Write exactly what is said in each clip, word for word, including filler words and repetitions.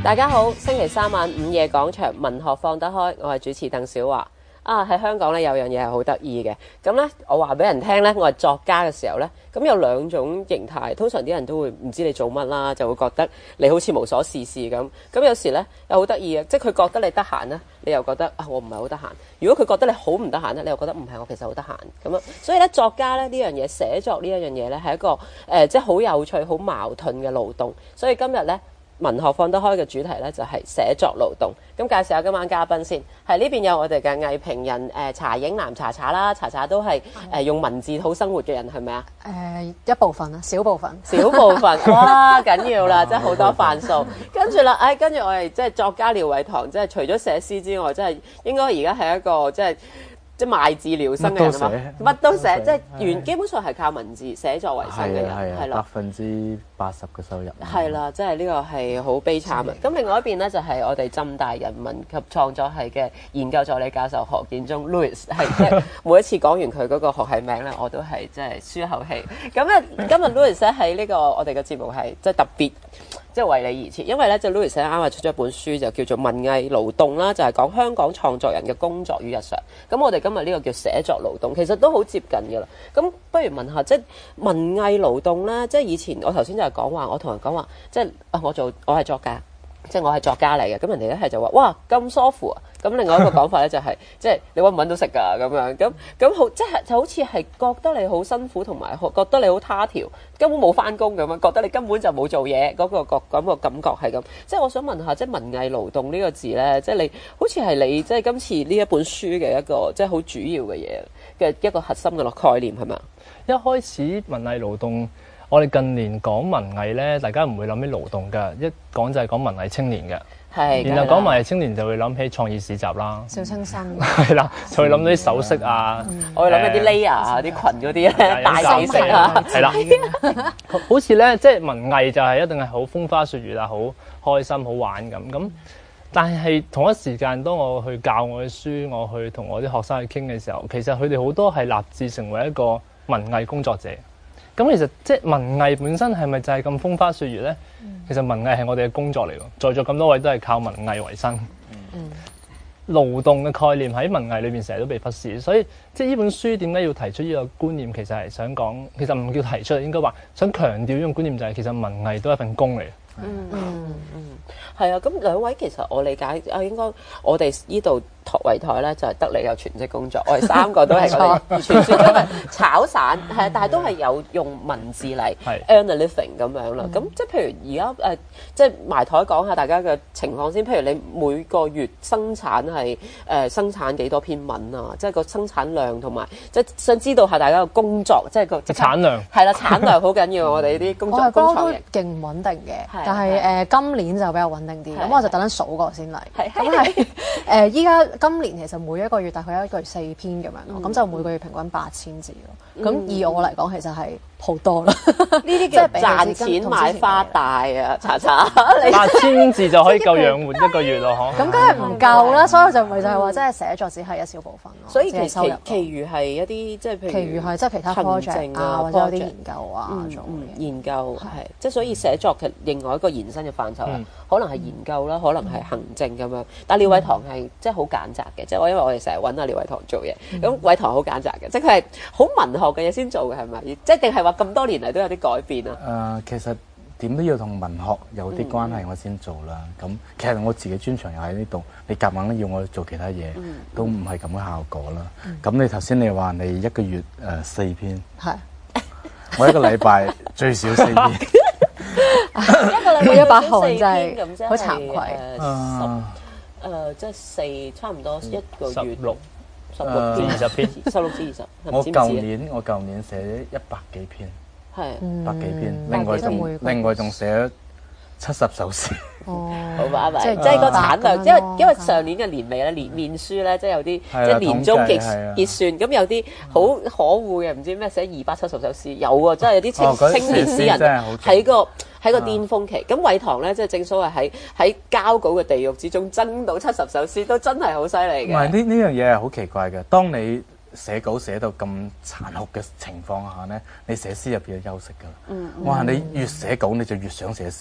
大家好，星期三晚午夜廣場文學放得開，我係主持鄧小華。啊，喺香港咧有樣嘢係好得意嘅，咁咧我話俾人聽咧，我係作家嘅時候咧，咁有兩種形態，通常啲人都會唔知你做乜啦，就會覺得你好似無所事事咁。咁有時咧又好得意嘅，即係佢覺得你得閒咧，你又覺得啊我唔係好得閒。如果佢覺得你好唔得閒咧，你又覺得唔係我其實好得閒咁樣。所以咧作家咧呢樣嘢，寫作呢一樣嘢咧係一個誒、呃、即係好有趣、好矛盾嘅勞動。所以今日咧。文學放得開嘅主題咧就係寫作勞動，咁介紹下今晚嘉賓先，係呢邊有我哋嘅藝評人誒、呃、查影南查查啦，查查都係誒、呃、用文字好生活嘅人係咪啊？ 誒、呃、一部分啦，小部分， 小部分，哇緊要啦，真係好多範數。跟住啦，誒、哎、跟住我哋即係作家廖偉棠，即係除咗寫詩之外，即係應該而家係一個即係。即係賣字療生嘅人啊嘛，乜都寫，即係原基本上係靠文字寫作為生嘅人，係啦， 百分之八十嘅收入。 係啦，即係呢個係好悲慘嘅。咁另外一邊咧就係我哋浸大人文及創作系嘅研究助理教授何建忠 Louis， 係即係每一次講完佢嗰個學系名咧，我都係即係舒一口氣。咁咧今日 Louis 咧喺呢個我哋嘅節目係即係特別。即係為你而設，因為咧就 Louis 啱啱出咗一本書，就叫做《文藝勞動》啦，就係、是、講香港創作人嘅工作與日常。咁我哋今日呢個叫寫作勞動，其實都好接近㗎啦。咁不如問下，即係文藝勞動咧，即係以前我頭先就係講話，我同人講話，即係啊，我做我係作家，即係我係作家嚟嘅。咁人哋一係就話哇咁舒服啊！咁另外一個講法咧就係、是，即係你揾唔揾到食㗎咁樣，咁咁好，即係就好似係覺得你好辛苦，同埋覺得你好他條，根本冇翻工咁樣，覺得你根本就冇做嘢，嗰、那個個咁個感覺係咁。即係我想問下，即係文藝勞動呢個字咧，即係你好似係你即係今次呢一本書嘅一個即係好主要嘅嘢嘅一個核心嘅概念係咪啊？ 一開始文藝勞動，我哋近年講文藝咧，大家唔會諗起勞動㗎，一講就係講文藝青年嘅。係，然後講埋青年就會諗起創意市集啦， 小清新， 係啦，就會諗到啲首飾啊， 嗯嗯、我會諗起啲 layer 啊、啲、嗯、裙嗰啲咧，大細飾啊， 係啦，好似咧，即係文藝就係一定係好風花雪月啊，好開心好玩咁咁。但係同一時間，當我去教我嘅書，我去同我啲學生去傾嘅時候，其實佢哋好多係立志成為一個文藝工作者。咁其實即係文藝本身係咪就係咁風花雪月咧？嗯、其實文藝係我哋嘅工作嚟喎，在座咁多位都係靠文藝為生。嗯、勞動嘅概念喺文藝裏邊成日都被忽視，所以即係呢本書點解要提出呢個觀念？其實係想講，其實唔叫提出，應該話想強調呢種觀念就係、是、其實文藝都係一份工嚟。 嗯嗯嗯，係啊，咁兩位其實我理解啊，應該我哋呢度台圍台咧就係得你有全職工作，我哋三個都係我哋傳説中嘅炒散，係啊，但係都係有用文字嚟 earn a living 咁樣啦。咁即係譬如而家誒，即係埋台講下大家嘅情況先。譬如你每個月生產係誒、呃、生產幾多篇文啊？即係個生產量同埋，即係想知道下大家嘅工作，即係個產量係啦，產量好緊要。我哋啲工作工作型勁唔穩定嘅。但係誒、呃、今年就比較穩定啲，咁我就等陣數過先嚟。咁係誒依家今年其實每一個月大概一個月四篇咁樣咯，咁、嗯、就每個月平均八千字咯。咁、嗯、以我嚟講，其實係好多啦。呢啲叫賺錢買花大啊！查查， 八千字就可以夠養活一個月咯，嗬。 咁梗係唔夠啦，所以就咪就係話，即係寫作只係一小部分咯。 所以其其其餘係一啲即係譬如， 其餘係即係其他 project 啊，或者有啲研究啊，做研究係即係所以寫作嘅另外一個延伸嘅範疇啦，可能係研究啦，可能係行政咁樣。但係廖偉棠係即係好揀擇嘅，即係我因為我哋成日揾阿廖偉棠做嘢，咁偉棠好揀擇嘅，即係佢係好文學嘅嘢先做嘅，係咪？即係定係話咁多年嚟都有啲改變啊？誒、 呃，其實點都要同文學有啲關係，我先做啦。咁、嗯、其實我自己專長又喺呢度，你夾硬要我做其他嘢，嗯、都唔係咁嘅效果啦。咁、嗯、你頭先你話你一個月誒、呃、四篇，係我一個禮拜最少四篇。 一個禮拜一百行真係好慚愧。 誒十誒即係四差唔多一個月六十六至二十篇，十六至二十。 我舊年我舊年寫一百幾篇，係百幾篇，另外仲另外仲寫咗七十首詩。哦， 好吧，咪即係個產量，因為因為上年嘅年尾咧，年面書咧，即係有啲即係年終結結算，咁有啲好可惡嘅，唔知咩寫二百七十首詩，有喎，真係有啲青青年詩人喺個喺個巔峰期。咁偉棠咧，即係正所謂喺喺交稿嘅地獄之中爭到七十首詩，都真係好犀利嘅。 唔係呢呢樣嘢係好奇怪嘅，當你寫稿寫到咁殘酷嘅情況下咧，你寫詩入邊要休息㗎啦。嗯嗯、我話你越寫稿你就越想寫詩。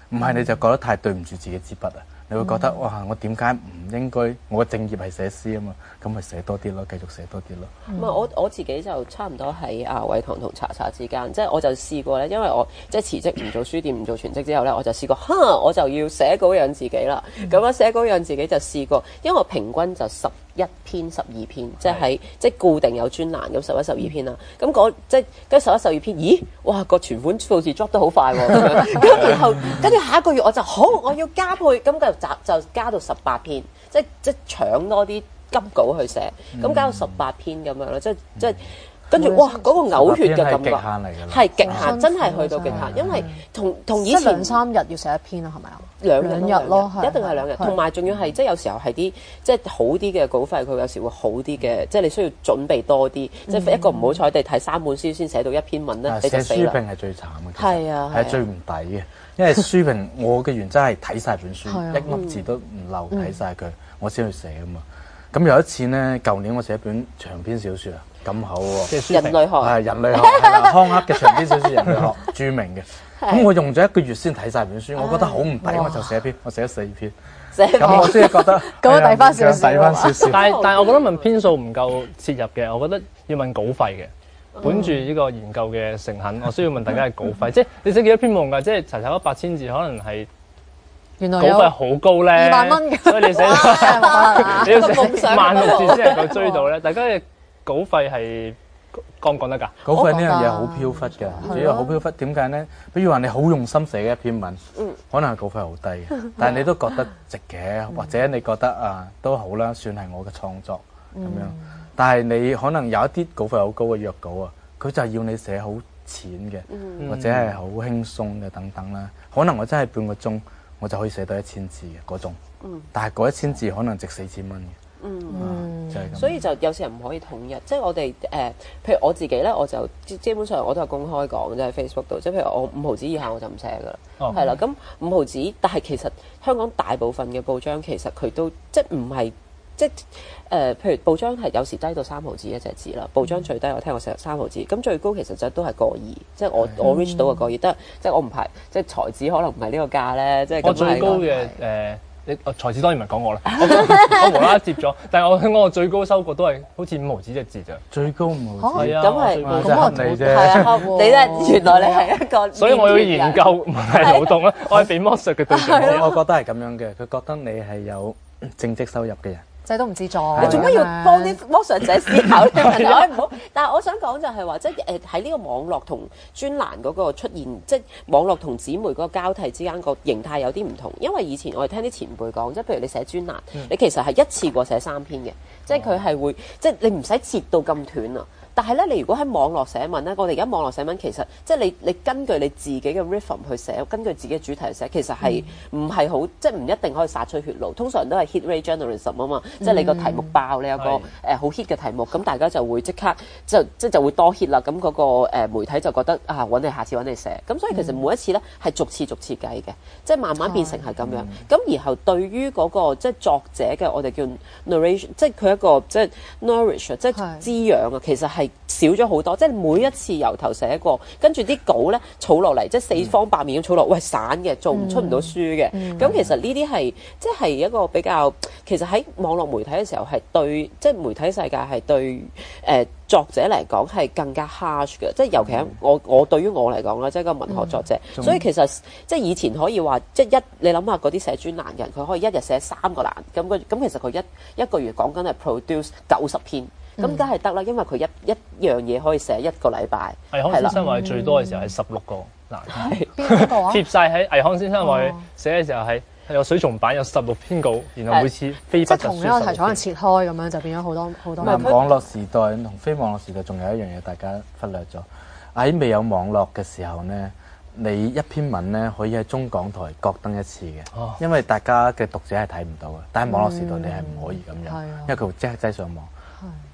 唔係你就覺得太對唔住自己支筆啊！你會覺得哇，我點解唔應該？我嘅正業係寫詩啊嘛，咁咪寫多啲咯，繼續寫多啲咯。 唔係我我自己就差唔多喺阿偉棠同查查之間，即係我就試過咧，因為我即係辭職唔做書店唔做全職之後咧，我就試過，哈我就要寫稿養自己啦。咁樣寫稿養自己就試過，因為我平均就十一篇十二篇，即係喺即係固定有專欄咁十一十二篇啦。咁嗰即係跟十一十二篇，咦哇個存款數字 drop 得好快喎！咁然後跟住下一個月我就好，我要加倍，咁就就就加到十八篇，即係即係搶多啲急稿去寫，咁加到十八篇咁樣咯，即係即係跟住哇嗰個嘔血嘅感覺，係極限，真係去到極限，因為同同以前兩三日要寫一篇啊，係咪啊？ 兩兩日咯， 一定係兩日，同埋仲要係即係有時候係啲即係好啲嘅稿費，佢有時會好啲嘅，即係你需要準備多啲，即係一個唔好彩地睇三本書先寫到一篇文咧，你就死啦。 寫書評係最慘嘅， 係啊， 係最唔抵嘅，因為書評我嘅原則係睇晒本書，一粒字都唔漏睇晒佢，我先去寫啊嘛。咁有一次呢，舊年我寫一本長篇小説啊，咁厚喎， 人類學係人類學，係啦，康克嘅長篇小説人類學，著名嘅。咁我用咗一個月先睇晒本書，我覺得好唔抵，我就寫篇，我寫咗四篇，咁我先係覺得咁抵翻少少， 抵翻少少。 但係但係我覺得問篇數唔夠切入嘅，我覺得要問稿費嘅。本住呢個研究嘅誠懇，我需要問大家嘅稿費，即係你寫幾多篇冇用㗎，即係查查嗰八千字，可能係。 原來稿費好高咧， 二萬蚊， 所以你寫你要寫萬六字先能夠追到咧。大家嘅稿費係講唔講得㗎？ 稿費呢樣嘢好飄忽嘅，主要好飄忽。點解咧？比如話你好用心寫嘅一篇文，可能係稿費好低嘅，但係你都覺得值嘅，或者你覺得啊都好啦，算係我嘅創作咁樣。但係你可能有一啲稿費好高嘅約稿啊，佢就係要你寫好淺嘅，或者係好輕鬆嘅等等啦。可能我真係半個鐘。我就可以寫到一千字嘅嗰種，嗯、但係嗰一千字可能值四千蚊嘅， 嗯， 嗯就係咁。 所以就有時唔可以統一，即係我哋誒、呃，譬如我自己咧，我就基本上我都係公開講，即係 Facebook 度，即係譬如我五毫子以下我就唔寫噶啦，係啦、哦，咁五毫子，但係其實香港大部分嘅報章其實佢都即係唔係。即係誒、呃，譬如報章係有時低到三毫子一隻字啦，報章最低我聽過成三毫子，咁最高其實就都係個二，即係我、嗯、我 reach 到個個二，得即係我唔排，即係才子可能唔係呢個價咧，即係我最高嘅誒、呃，你才子當然唔係講我啦，我無啦啦接咗，但係我聽講我最高收過都係好似五毫子一字咋， 最高五毫子， 係啊，咁係咁我你啫， 係啊，你咧原來你係一個， 所以我要研究唔係勞動啦，我係被剝削嘅對象。 我覺得係咁樣嘅，佢覺得你係有正職收入嘅人。 即係都唔自助， 你做乜要幫啲剝削者思考呢個問題？唔好。但係我想講就係話，即係誒喺呢個網絡同專欄嗰個出現，即係網絡同紙媒嗰個交替之間個形態有啲唔同。因為以前我哋聽啲前輩講，即係譬如你寫專欄，嗯、你其實係一次過寫三篇嘅，即係佢係會，即係你唔使截到咁斷啊。但係咧，你如果喺網絡寫文咧，我哋而家網絡寫文其實即係你你根據你自己嘅 rhythm 去寫，根據自己嘅主題去寫，其實係唔係好即係唔一定可以殺出血路。通常都係 hit rate journalism 啊嘛，嗯、即係你個題目爆，你有個誒好、呃、hit 嘅題目，咁大家就會即刻就即係就會多 hit 啦。咁嗰、那個、呃、媒體就覺得啊揾你下次揾你寫。咁所以其實每一次咧係逐次逐次計嘅，即係慢慢變成係咁樣。咁、嗯、然後對於嗰、那個即係作者嘅我哋叫 narration， 即係佢一個即係 nourish， 即係滋養啊，其實係。少咗好多，即係每一次由頭寫過，跟住啲稿咧儲落嚟，即係四方八面咁儲落，喂散嘅，做唔出唔到書嘅。咁、嗯、其實呢啲係即係一個比較，其實喺網絡媒體嘅時候係對，即係媒體世界係對誒、呃、作者嚟講係更加 harsh 嘅，即係尤其喺我我對於我嚟講啦，即係個文學作者，嗯、所以其實即係以前可以話，即係一你諗下嗰啲寫專欄嘅人，佢可以一日寫三個欄，咁佢咁其實佢一一個月講緊係 produce 九十篇。咁梗係得啦，因為佢一一樣嘢可以寫一個禮拜。 倪匡先生話最多嘅時候係十六個嗱， 邊個啊？ 貼曬喺倪匡先生話佢寫嘅時候係有水松版有十六篇稿，然後每次飛筆就同一個題材可能切開咁樣，就變咗好多好多。 網絡時代同非網絡時代仲有一樣嘢大家忽略咗，喺未有網絡嘅時候呢，你一篇文呢可以喺中港台各登一次嘅，哦、因為大家嘅讀者係睇唔到嘅。但係網絡時代你係唔可以咁樣，嗯、因為佢會即刻擠上網。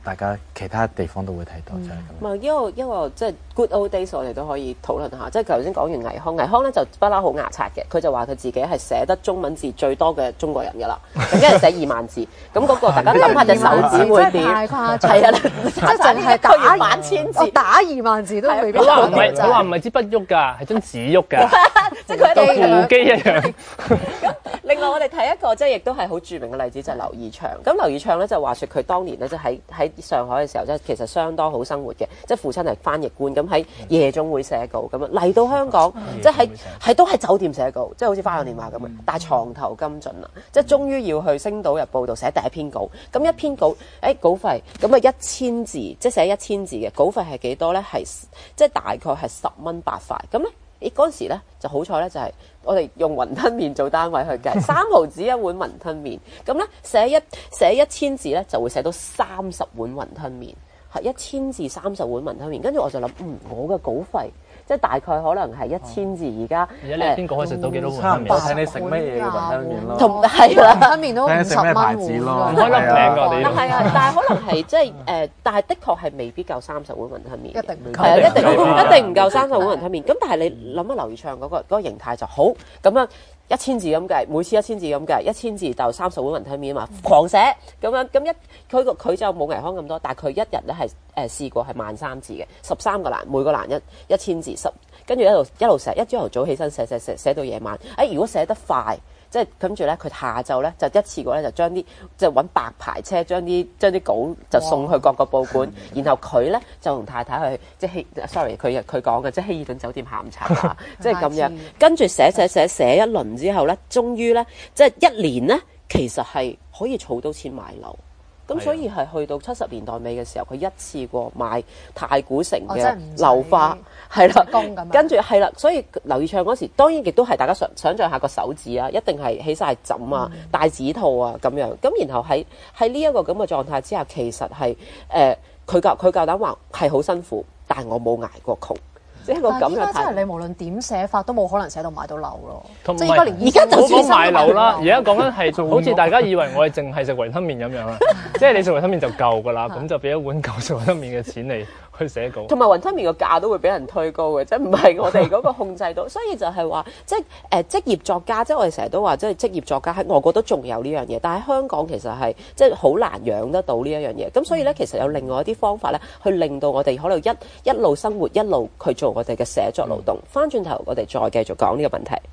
大家其他地方都會睇到，就係咁。 唔係一個一個即係 good old days，我哋都可以討論下。即係頭先講完倪匡，倪匡咧就不嬲好牙刷嘅，佢就話佢自己係寫得中文字最多嘅中國人㗎啦，咁一日寫二萬字。咁嗰個大家諗下隻手指會點？ 太誇張， 係啊， 即係淨係打萬千字， 打二萬字都未必。 佢話唔係，佢話唔係支筆喐㗎，係張紙喐㗎， 即係佢當扶機一樣。 咁另外我哋睇一個即係亦都係好著名嘅例子就係劉以鬯。咁劉以鬯咧就話説佢當年咧即係喺喺上海嘅時候，即係其實相當好生活嘅，即係父親係翻譯官，咁喺夜總會寫稿咁樣嚟到香港，即係喺係都喺酒店寫稿，即係好似花樣年華咁樣，但係床頭金盡啦，即係終於要去《星島日報》度寫第一篇稿，咁一篇稿誒稿費咁啊一千字，即係寫一千字嘅稿費係幾多咧？係即係大概係十蚊八塊，咁咧。咦嗰陣時咧就好彩咧，就係我哋用雲吞麵做單位去計，三毫子一碗雲吞麵，咁咧寫一寫一千字咧就會寫到三十碗雲吞麵，係一千字三十碗雲吞麵，跟住我就諗，嗯，我嘅稿費即係大概可能係一千字，而家而家你一篇稿可以食到幾多碗差唔多睇你雲吞麵？ 食乜嘢嘅雲吞麵咯， 同係啦， 雲吞麵都五十蚊碗咯， 唔開粒名㗎我哋。 但係啊，但係可能係即係誒，但係的確係未必夠三十碗雲吞麵， 一定唔夠係啊，一定一定唔夠一定唔夠三十碗雲吞麵。咁但係你諗下劉以鬯嗰個嗰個形態就好咁樣。一千字咁計，每次一千字咁計，一千字就三十碗雲吞麵啊嘛，狂寫咁樣，咁一佢個佢就冇倪匡咁多，但係佢一日咧係誒試過係萬三字嘅，十三個欄，每個欄一一千字，十跟住一路一路寫，一朝頭早起身寫寫寫寫到夜晚。誒、哎、如果寫得快，即係跟住咧，佢下晝咧就一次過咧就將啲即係揾白牌車將啲將啲稿就送去各個報館，然後佢咧就同太太去即係希 sorry 佢佢講嘅即係希爾頓酒店下午茶啊，即係咁樣，跟住寫寫寫寫一輪之後咧，終於咧即係一年咧其實係可以儲到錢買樓。咁所以係去到七十年代尾嘅時候，佢一次過買太古城嘅樓花，係啦，跟住係啦，所以劉以鬯嗰時當然亦都係大家想想像下個手指啊，一定係起晒枕啊、戴指套啊咁樣。咁然後喺喺呢一個咁嘅狀態之下，其實係誒佢夠佢夠膽話係好辛苦，但係我冇捱過窮。即係個咁嘅態度。 真係你無論點寫法都冇可能寫到買到樓咯。 即係連而家就算買樓啦，而家講緊係好似大家以為我哋淨係食雲吞麵咁樣啦，即係你食雲吞麵就夠㗎啦，咁就俾一碗夠食雲吞麵嘅錢嚟去寫稿。 同埋雲吞麵個價都會俾人推高嘅，即係唔係我哋嗰個控制到，所以就係話即係誒、呃、職業作家，即係我哋成日都話即係職業作家喺外國都仲有呢樣嘢，但係香港其實係即係好難養得到呢一樣嘢。咁所以咧，其實有另外一啲方法咧，去令到我哋可能一一路生活一路去做我哋嘅寫作勞動。翻轉頭，我哋再繼續講呢個問題。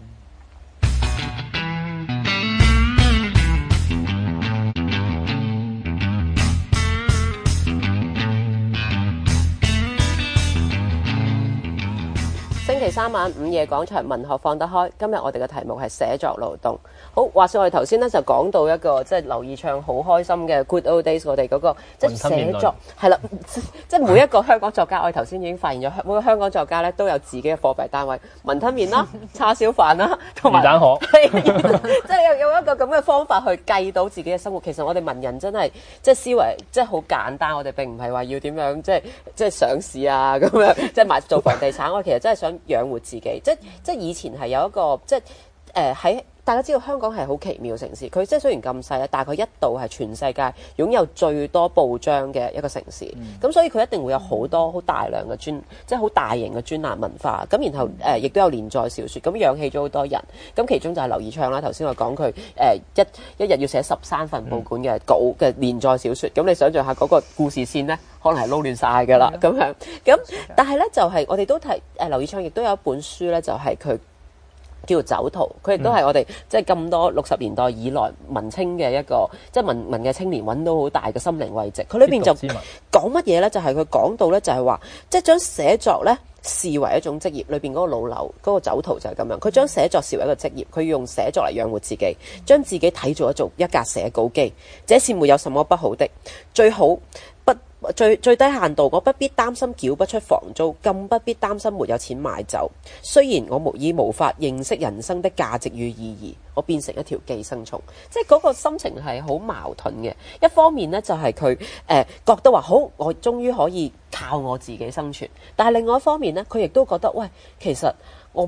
星期三晚午夜廣場文學放得開，今日我哋嘅題目係寫作勞動。好，話說我哋頭先咧就講到一個即係劉以鬯好開心嘅 Good Old Days，我哋嗰、那個即係寫作係啦，即係每一個香港作家，我哋頭先已經發現咗，每個香港作家咧都有自己嘅貨幣單位，雲吞麵啦、叉燒飯啦，同埋魚蛋殼， 即係有有一個咁嘅方法去計到自己嘅生活。其實我哋文人真係即係思維即係好簡單，我哋並唔係話要點樣即係即係上市啊咁樣，即係買做房地產。我其實真係想養活自己，即即係以前係有一個即係誒喺大家知道香港係好奇妙城市，佢即係雖然咁細咧，但係佢一度係全世界擁有最多報章嘅一個城市，咁、嗯、所以佢一定會有好多好大量嘅專，即係好大型嘅專欄文化，咁然後誒亦、呃、都有連載小説，咁養起咗好多人，咁其中就係劉以鬯啦。頭先我講佢誒一一日要寫十三份報館嘅稿嘅連載小説，咁、嗯、你想象下嗰個故事線咧，可能係撈亂晒㗎啦，咁、嗯、樣，咁但係咧就係、是、我哋都睇誒劉以鬯亦都有一本書咧，就係、是、佢。叫做酒徒，佢亦都係我哋、嗯、即係咁多六十年代以來文青嘅一個即係文文嘅青年揾到好大嘅心靈慰藉。佢裏邊就講乜嘢咧？就係佢講到咧，就係話即係將寫作咧視為一種職業。裏邊嗰個老劉嗰、嗰個酒徒就係咁樣，佢將寫作視為一個職業，佢要用寫作嚟養活自己，將自己睇做一做一架寫稿機。這是沒有什麼不好的，最好。最最低限度，我不必擔心繳不出房租，更不必擔心沒有錢買酒。雖然我無已無法認識人生的價值與意義，我變成一條寄生蟲。即係嗰個心情係好矛盾嘅。一方面呢，就係佢誒覺得話好，我終於可以靠我自己生存。但係另外一方面呢，佢亦都覺得喂，其實我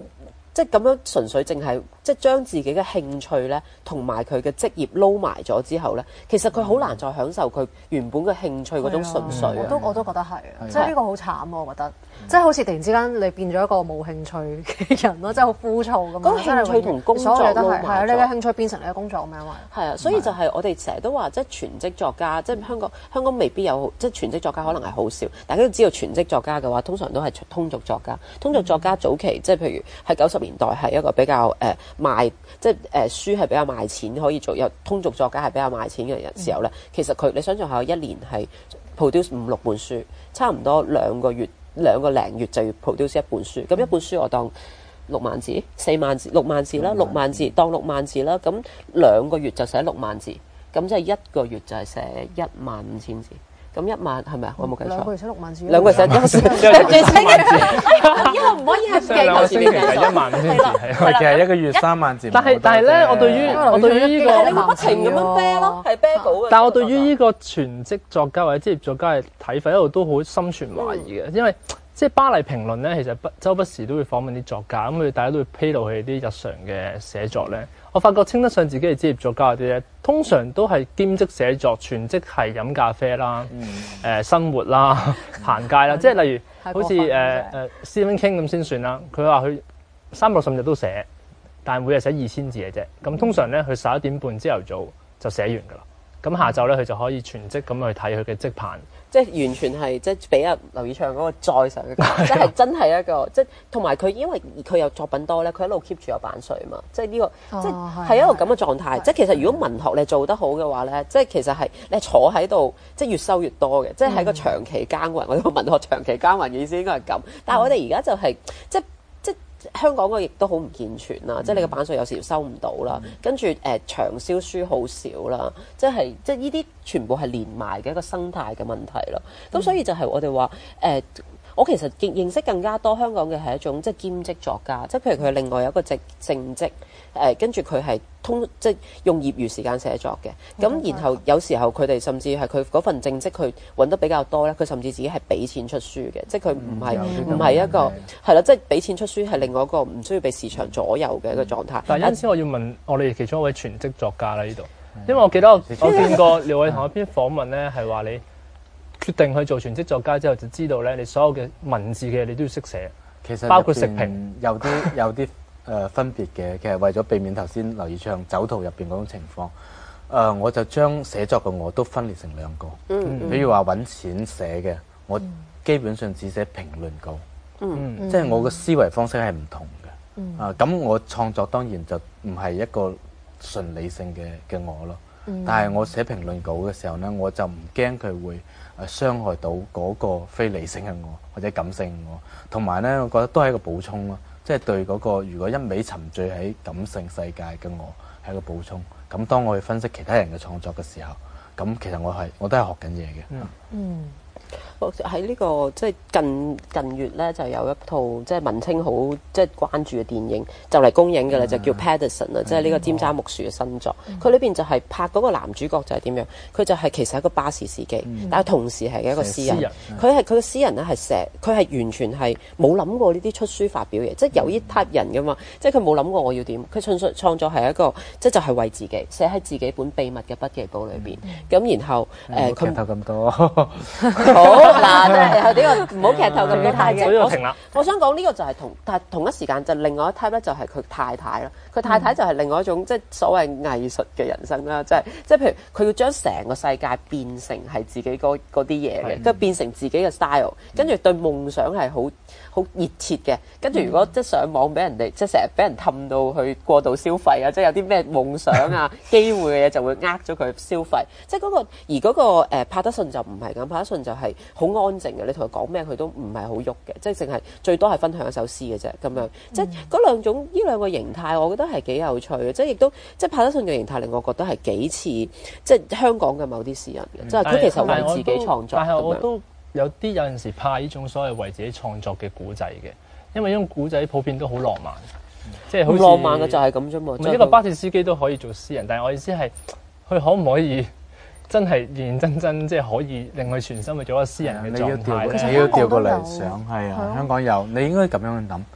即係咁樣純粹淨係即係將自己嘅興趣咧同埋佢嘅職業撈埋咗之後咧，其實佢好難再享受佢原本嘅興趣嗰種純粹。 我都我都覺得係啊，即係呢個好慘啊！我覺得，即係好似突然之間你變咗一個冇興趣嘅人咯，即係好枯燥咁樣。 嗰個興趣同工作撈埋， 係啊，你嘅興趣變成你嘅工作咁樣話。 係啊，所以就係我哋成日都話，即係全職作家，即係香港香港未必有，即係全職作家可能係好少。大家都知道全職作家嘅話，通常都係通俗作家。通俗作家早期即係譬如喺九十年代係一個比較誒、呃、賣，即係誒、呃、書係比較賣錢，可以做有通俗作家係比較賣錢嘅人時候咧，其實佢你想象下，一年係 produce 五六本書，差唔多兩個月兩個零月就要 produce 一本書。咁一本書我當六萬字、四萬字、六萬字啦，六萬字當六萬字啦，咁兩個月就寫六萬字，咁即係一個月就係寫一萬五千字。咁一萬係咪啊？我冇計錯。兩個月寫六萬字。兩個月寫一萬字，因為唔可以係鏡頭前面嘅一萬五千字， 係其實一個月三萬字。 但係但係咧，我對於我對於呢個你會不停咁樣啤咯，係啤稿嘅。 但係我對於呢個全職作家或者職業作家嘅睇法，一路都好心存懷疑嘅，因為即係巴黎評論咧，其實不周不時都會訪問啲作家，咁佢哋大家都會披露佢啲日常嘅寫作咧。我發覺稱得上自己係職業作家嗰啲咧，通常都係兼職寫作，全職係飲咖啡啦、誒、嗯呃、生活啦、行街啦，即係例如好似誒誒 Stephen King 咁先算啦。佢話佢三百六十五日都寫，但係每日寫二千字嘅啫。咁通常咧，佢十一點半朝頭早就寫完㗎啦。咁下晝咧，佢就可以全職咁去睇佢嘅職盤。 即係完全係即係比阿劉以鬯嗰個再上嘅，即係真係一個即係同埋佢，因為佢有作品多咧，佢一路 keep 住有版稅嘛。即係呢、這個、哦、即係係一個咁嘅狀態。即係其實如果文學你做得好嘅話咧，即係其實係你坐喺度，即係越收越多嘅。即係喺個長期耕耘，我哋個文學長期耕耘嘅意思應該係咁。但係我哋而家就係、是、即係。香港個亦都好唔健全啦，嗯、即係你個版稅有時收唔到啦，嗯、跟住誒、呃、長銷書好少啦，即係即係呢啲全部係連埋嘅一個生態嘅問題咯。咁、嗯、所以就係我哋話誒，我其實認認識更加多香港嘅係一種即係兼職作家，即係譬如佢另外有一個正正職，誒、呃、跟住佢係通即係用業餘時間寫作嘅，咁、嗯、然後有時候佢哋甚至係佢嗰份正職佢揾得比較多咧，佢甚至自己係俾錢出書嘅，即係佢唔係唔係一個係啦，即係俾錢出書係另外一個唔需要被市場左右嘅一個狀態。 但係有陣時我要問我哋其中一位全職作家啦呢度，因為我記得我我見過廖偉棠一篇訪問咧，係話你決定去做全職作家之後，就知道咧你所有嘅文字嘅你都要識寫， 其實包括食評有啲有啲。誒、呃、分別嘅，其實為咗避免頭先劉以鬯酒徒入邊嗰種情況，誒、呃、我就將寫作嘅我都分裂成兩個。嗯，嗯比如話揾錢寫嘅，我基本上只寫評論稿。嗯，即係我嘅思維方式係唔同嘅。嗯，啊咁我創作當然就唔係一個純理性嘅嘅我咯。嗯，但係我寫評論稿嘅時候咧，我就唔驚佢會誒傷害到嗰個非理性嘅我或者感性嘅我，同埋咧，我覺得都係一個補充咯。即係對嗰個，如果一味沉醉喺感性世界嘅我，係一個補充。咁當我去分析其他人嘅創作嘅時候，咁其實我係我都係學緊嘢嘅。嗯。嗯喺呢、這個即係近近月咧，就有一套即係文青好即係關注嘅電影，就嚟公映嘅啦，就叫 Paterson 啦，即係呢個尖沙木樹嘅新作。佢裏邊就係拍嗰個男主角就係點樣？佢就係其實係一個巴士司機，嗯、但係同時係一個詩人。佢係佢嘅詩人咧係寫，佢係完全係冇諗過呢啲出書發表嘢，即係有呢 type 人噶嘛。即係佢冇諗過我要點，佢純粹創作係一個即係就係、是、為自己寫喺自己本秘密嘅筆記簿裏邊。咁、嗯、然後誒，佢劇透咁多。 好。嗱，即係有呢個唔好劇透咁多太嘅。 我我想講呢個就係同，但係同一時間就另外一 type 咧，就係佢太太啦。佢太太就係另外一種即係所謂藝術嘅人生啦，即係即係譬如佢要將成個世界變成係自己嗰啲嘢嘅，跟住變成自己嘅 style，跟住對夢想係好好熱切嘅。跟住如果即係上網俾人哋即係成日俾人氹到去過度消費啊，即係有啲咩夢想啊、機會嘅嘢就會呃咗佢消費。即係嗰個而嗰個誒帕德遜就唔係咁，帕德遜就係好安靜嘅，你同佢講咩佢都唔係好喐嘅，即係淨係最多係分享一首詩嘅啫咁樣。即係嗰兩種呢兩個形態，我覺得係幾有趣嘅。即係亦都即係帕德遜嘅形態令我覺得係幾似即係香港嘅某啲詩人嘅，即係佢其實為自己創作。 但係我都有啲有陣時怕呢種所謂為自己創作嘅古仔嘅，因為呢種古仔普遍都好浪漫，即係好浪漫嘅就係咁啫嘛。 一個巴士司機都可以做詩人，但係我意思係佢可唔可以？真係認認真真，即係可以令佢全心去做一個詩人嘅狀態咧。 你要調過嚟想，係啊，香港有，你應該咁樣去諗。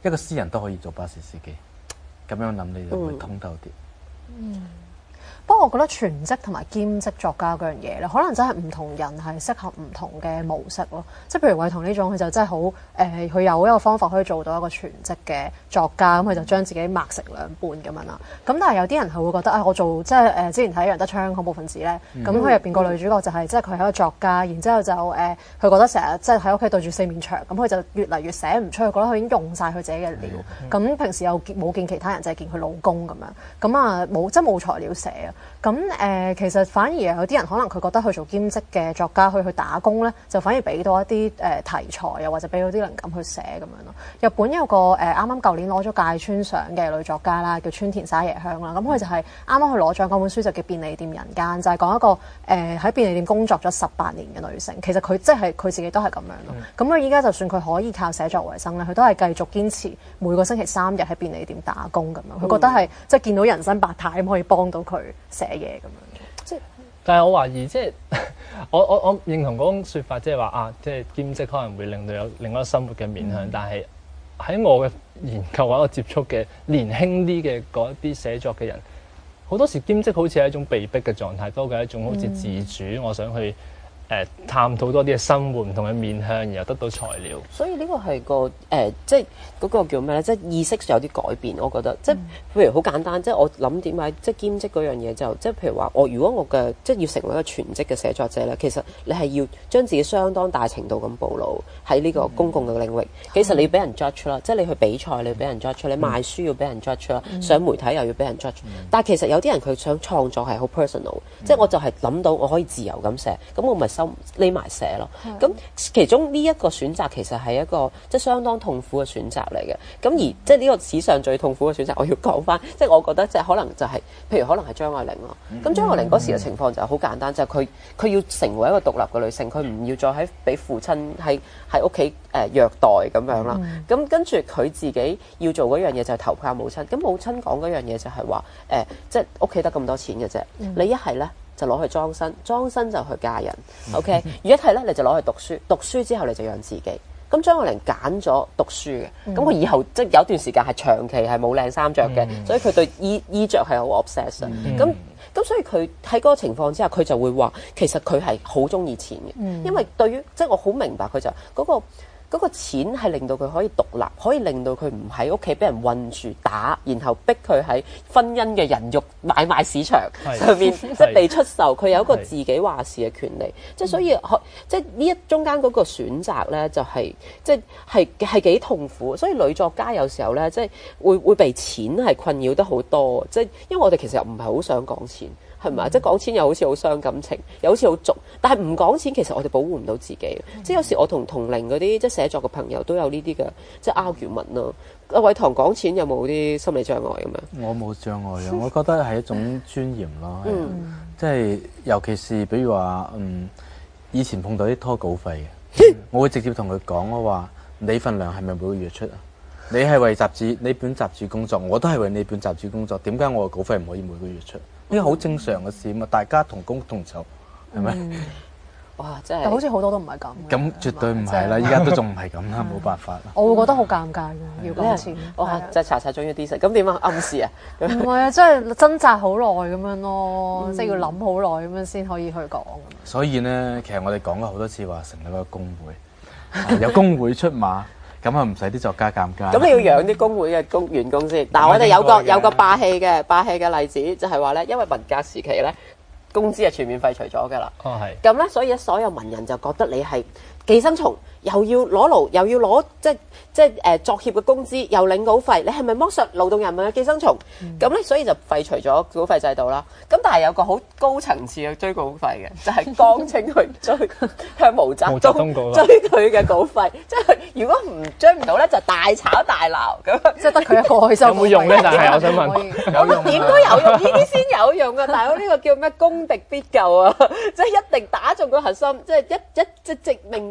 一個詩人都可以做巴士司機，咁樣諗你就會通透啲。 嗯。不過我覺得全職同埋兼職作家嗰樣嘢咧，可能真係唔同人係適合唔同嘅模式咯。即係譬如偉棠呢種，佢就真係好誒，佢、呃、有一個方法可以做到一個全職嘅作家，咁佢就將自己擘成兩半咁樣啦。咁但係有啲人係會覺得啊、哎，我做即係誒、呃、之前睇楊德昌恐怖分子咧，咁佢入邊個女主角就係、是、即係佢係一個作家，然之後就誒，佢、呃、覺得成日即係喺屋企對住四面牆，咁佢就越嚟越寫唔出，佢覺得佢已經用晒佢自己嘅料。咁、嗯、平時又冇見其他人，就係、是、見佢老公咁樣，咁啊冇即係冇材料寫啊。咁誒、呃，其實反而有啲人可能佢覺得去做兼職嘅作家，去去打工咧，就反而俾到一啲誒、呃、題材，又或者俾到啲靈感去寫咁樣咯。日本有個誒啱啱舊年攞咗芥川賞嘅女作家啦，叫川田沙耶香啦。咁佢就係啱啱去攞獎嗰本書就叫《便利店人間》，就係、是、講一個誒喺、呃、便利店工作咗十八年嘅女性。其實佢即係佢自己都係咁樣咯。咁佢依家就算佢可以靠寫作為生咧，佢都係繼續堅持每個星期三日喺便利店打工咁樣。佢覺得係即係見到人生百態咁可以幫到佢寫嘢咁樣。即係， 但係我懷疑即係我我我認同嗰種説法，即係話啊，即係兼職可能會令到有另外一個生活嘅面向。嗯、但係喺我嘅研究或者我接觸嘅年輕啲嘅嗰一啲寫作嘅人，好多時兼職好似係一種被逼嘅狀態，多過一種好似自主。嗯、我想去。誒探討多啲嘅生活唔同嘅面向，然後得到材料。 所以呢個係個誒、呃，即係嗰個叫咩咧？即係意識有啲改變，我覺得。即係譬如好簡單，即係我諗點解即係兼職嗰樣嘢就，即係譬如話我如果我嘅即係要成為一個全職嘅寫作者咧，其實你係要將自己相當大程度咁暴露喺呢個公共嘅領域。嗯、其實你要俾人 judge 啦，即係你去比賽你要俾人 judge，你賣書要俾人 judge 啦，上媒體又要俾人 judge。嗯、但係其實有啲人佢想創作係好 personal，、嗯、即係我就係諗到我可以自由咁寫，咁我咪收匿埋寫咯，咁其中呢一個選擇其實係一個即係相當痛苦嘅選擇嚟嘅。咁而即係呢個史上最痛苦嘅選擇，我要講翻，即係我覺得即係可能就係、是，譬如可能係張愛玲咯。咁、嗯、張愛玲嗰時嘅情況就係好簡單，就係佢佢要成為一個獨立嘅女性，佢唔要再喺俾父親喺喺屋企誒虐待咁樣啦。咁、嗯、跟住佢自己要做嗰樣嘢就係投靠母親。咁母親講嗰樣嘢就係話誒，即係屋企得咁多錢嘅啫，嗯、你一係咧，就攞去裝身，裝身就去嫁人。OK，如果係咧，你就攞去讀書，讀書之後你就養自己。咁張愛玲揀咗讀書嘅，咁佢、嗯、以後即係有段時間係長期係冇靚衫着嘅，嗯、所以佢對衣衣著係好 obsessed。咁咁、嗯、所以佢喺嗰個情況之下，佢就會話其實佢係好中意錢嘅，嗯、因為對於即係我好明白佢就嗰、嗰個。嗰個錢係令到佢可以獨立，可以令到佢唔喺屋企俾人韞住打，然後逼佢喺婚姻嘅人肉買賣市場上面即係被出售。佢有一個自己話事嘅權利，即係所以即係呢一中間嗰個選擇咧，就係即係係係幾痛苦。所以女作家有時候咧，即係會會被錢係困擾得好多，即係因為我哋其實又唔係好想講錢。係咪？即係講錢又好似好傷感情，又好似好俗。但係唔講錢，其實我哋保護唔到自己。嗯、即係有時我同同齡嗰啲即係寫作嘅朋友都有呢啲嘅即係 argument 咯。阿偉棠講錢有冇啲心理障礙咁樣？ 我冇障礙嘅，我覺得係一種尊嚴咯。嗯，即係尤其是比如話，嗯，以前碰到啲拖稿費嘅，我會直接同佢講，我話你份糧係咪每個月出啊？你係為雜誌呢本雜誌工作，我都係為呢本雜誌工作。點解我嘅稿費唔可以每個月出？呢個好正常嘅事嘛，大家同工同酬，係咪？ 嗯、 哇！真係， 好似好多都唔係咁。 咁絕對唔係啦，依家都仲唔係咁啦，冇辦法啦。 我會覺得好尷尬嘅，要講錢。 哇！即係查查終於啲實，咁點啊？暗示啊？ 唔係啊，即係掙扎好耐咁樣咯，即係要諗好耐咁樣先可以去講。 所以呢，其實我哋講過好多次話成立一個工會，有工會出馬。咁啊，唔使啲作家尷尬。 咁你要養啲工會嘅工員工先。但係我哋有個有個霸氣嘅霸氣嘅例子，就係話咧，因為文革時期咧，工資係全面廢除咗㗎啦。 哦，係。 咁咧，所以所有文人就覺得你係寄生蟲，又要攞勞，又要攞即係即係誒作協嘅工資，又領稿費，你係咪剝削勞動人民嘅寄生蟲？咁咧、嗯，所以就廢除咗稿費制度啦。咁但係有個好高層次嘅追稿費嘅，就係、是、江青去追向毛澤東追佢嘅稿費，即係如果唔追唔到咧，就大吵大鬧咁， 即係得佢一個開心。 有冇用咧？但係我想問， 有用點都有用，呢啲先有用啊！大佬呢個叫咩？攻敵必救啊！即係一定打中個核心，即係一一即係直命。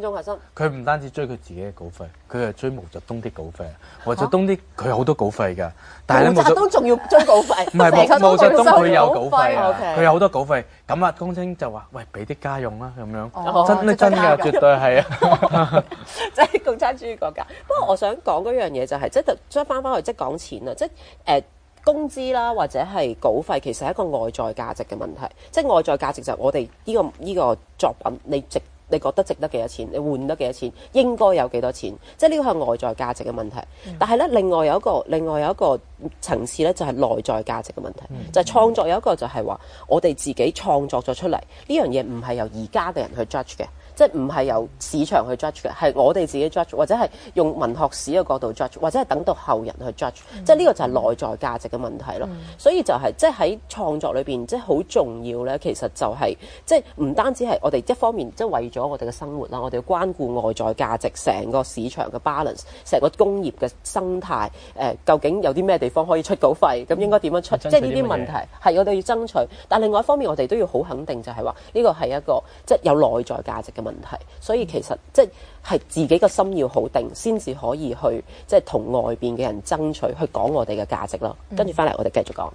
中核心。 佢唔單止追佢自己嘅稿費，佢係追毛澤東啲稿費。毛澤東啲佢好多稿費㗎，但係咧毛澤東仲要追稿費。 唔係毛毛澤東佢有稿費啊， 佢有好多稿費。咁啊，公稱就話：喂，俾啲家用啦咁樣。 哦、 真真㗎，絕對係啊！ 即係共產主義國家。不過我想講嗰樣嘢就係、是，即係將翻翻去即係講錢啊，即係誒。呃工資啦，或者係稿費，其實係一個外在價值嘅問題。即係外在價值就係我哋呢、呢個呢、呢個作品，你值你覺得值得幾多錢？你換得幾多錢？應該有幾多錢？即係呢個係外在價值嘅問題。嗯、但係咧，另外有一個另外有一個層次咧，就係內在價值嘅問題。嗯、就係創作有一個就係話，我哋自己創作咗出嚟呢樣嘢，唔係由而家嘅人去 judge 嘅。即係唔係由市場去 judge 嘅，係我哋自己 judge，或者係用文學史嘅角度 judge，或者係等到後人去 judge、嗯。即係呢個就係內在價值嘅問題咯。嗯、所以就係、是、即係喺創作裏邊，即係好重要咧。其實就係、是、即係唔單止係我哋一方面，即係為咗我哋嘅生活啦，我哋要關顧外在價值，成個市場嘅 balance，成個工業嘅生態。誒、呃，究竟有啲咩地方可以出稿費？咁應該點樣出？嗯、即係呢啲問題係我哋要爭取。但係另外一方面，我哋都要好肯定就係話呢個係一個即係有內在價值嘅問題，所以其實即係自己個心要好定，先至可以去即係同外邊嘅人爭取，去講我哋嘅價值咯。跟住翻嚟，我哋繼續講。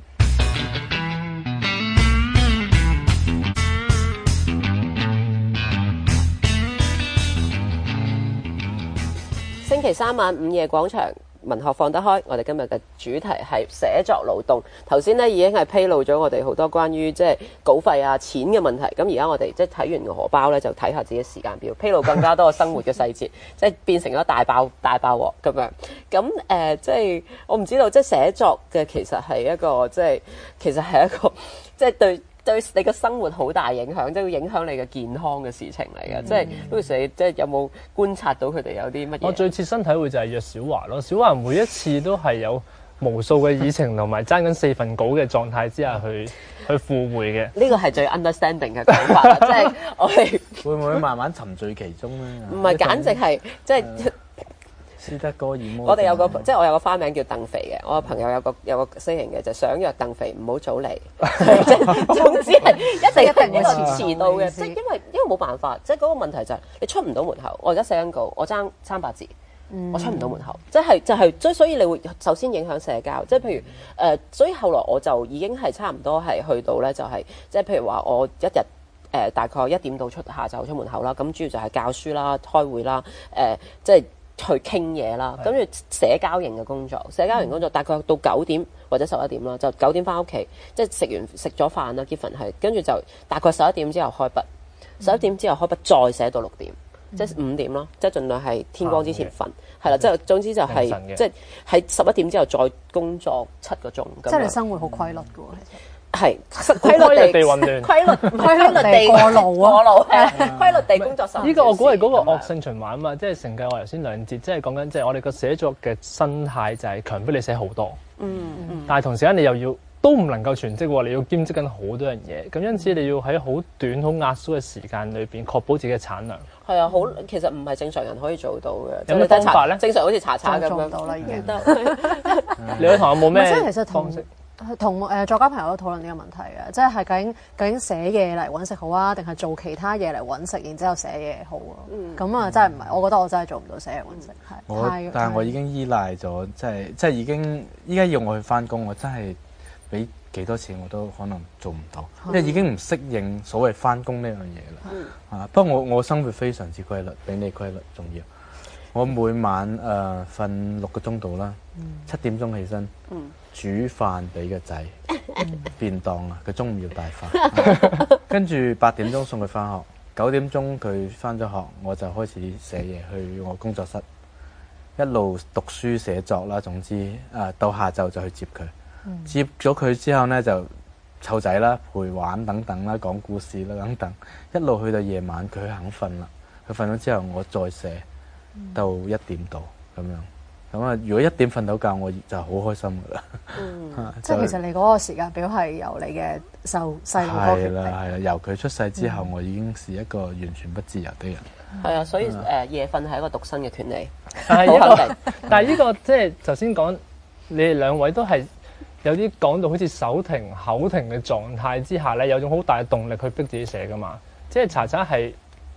星期三晚午夜廣場。文學放得開，我哋今日嘅主題係寫作勞動。頭先咧已經係披露咗我哋好多關於即係稿費啊、錢嘅問題。咁而家我哋即係睇完個荷包咧，就睇下自己時間表，披露更加多嘅生活嘅細節，即係變成咗大爆大爆鑊咁樣。咁誒、呃，即係我唔知道，即係寫作嘅其實係一個即係其實係一個即係對。對你嘅生活好大影響，即係會影響你嘅健康嘅事情嚟嘅。嗯、即係 Louis，你即係有冇觀察到佢哋有啲乜嘢？ 我最切身體會就係約小華咯。小華每一次都係有無數嘅議程同埋爭緊四份稿嘅狀態之下去去赴會嘅。呢個係最 understanding 嘅講法啦，即係我哋會唔會慢慢沉醉其中咧？ 唔係，簡直係即係。 斯德哥爾摩， 我哋有個即係我有個花名叫鄧肥嘅，我個朋友有個有個 saying 嘅，就想約鄧肥唔好早嚟，即係總之係一定一定呢個遲到嘅，即係因為因為冇辦法，即係嗰個問題就係你出唔到門口。我而家寫緊稿，我爭三百字，我出唔到門口，即係就係即係所以你會首先影響社交，即係譬如誒、呃，所以後來我就已經係差唔多係去到咧，就係即係譬如話我一日誒、呃、大概一點到出下晝出門口啦，咁主要就係教書啦、開會啦，誒、呃、即係。去傾嘢啦，跟住社交型嘅工作，社交型工作大概到九點或者十一點啦，就九點翻屋企，即係食完食咗飯啦，結婚係，跟住就大概十一點之後開筆，十一點之後開筆再寫到六點，嗯、即係五點咯，即係盡量係天光之前瞓，係啦、嗯，即係總之就係、是、即係喺十一點之後再工作七個鐘， 即係你生活好規律嘅喎，其實。 係規律地混亂， 規律規律地過勞啊，過勞係規律地工作十。 呢個我估係嗰個惡性循環啊嘛，即係承繼我頭先兩節，即係講緊即係我哋個寫作嘅生態就係強迫你寫好多，嗯嗯，但係同時間你又要都唔能夠全職喎，你要兼職緊好多樣嘢，咁因此你要喺好短好壓縮嘅時間裏邊確保自己嘅產量。 係啊，好其實唔係正常人可以做到嘅。 有咩方法咧？ 正常好似查查咁樣做到啦，已經得。 你個同學冇咩？ 即係其實同同誒作家朋友都討論呢個問題嘅，即係究竟究竟寫嘢嚟揾食好啊，定係做其他嘢嚟揾食，然之後寫嘢好啊？咁啊、嗯，真係唔係，我覺得我真係做唔到寫嘢揾食，係、嗯。 我但係我已經依賴咗，即係即係已經依家要我去翻工，我真係俾幾多錢我都可能做唔到，嗯、因為已經唔適應所謂翻工呢樣嘢啦。嗯、啊，不過我我生活非常之規律，比你規律重要。我每晚誒瞓、呃、六個鐘度啦，七、嗯、點鐘起身。嗯煮飯俾個仔，便當啊！佢中午要帶飯，跟住八點鐘送佢翻學，九點鐘佢翻咗學，我就開始寫嘢去我工作室，一路讀書寫作啦。總之，誒、呃、到下晝就去接佢，嗯、接咗佢之後呢，就湊仔啦、陪玩等等啦、講故事啦等等，一路去到夜晚佢肯瞓啦，佢瞓咗之後我再寫到一點到咁樣。咁啊！如果一點瞓到覺，我就好開心噶啦。 嗯，即係其實你嗰個時間表係由你嘅受細路哥決定。係啦，係啦，由佢出世之後，嗯、我已經是一個完全不自由的人。 係啊，所以誒夜瞓係一個獨身嘅權利。 但係呢個，但係呢個即係頭先講，你哋兩位都係有啲講到好似手停口停嘅狀態之下咧，有種好大嘅動力去逼自己寫噶嘛。即係查查係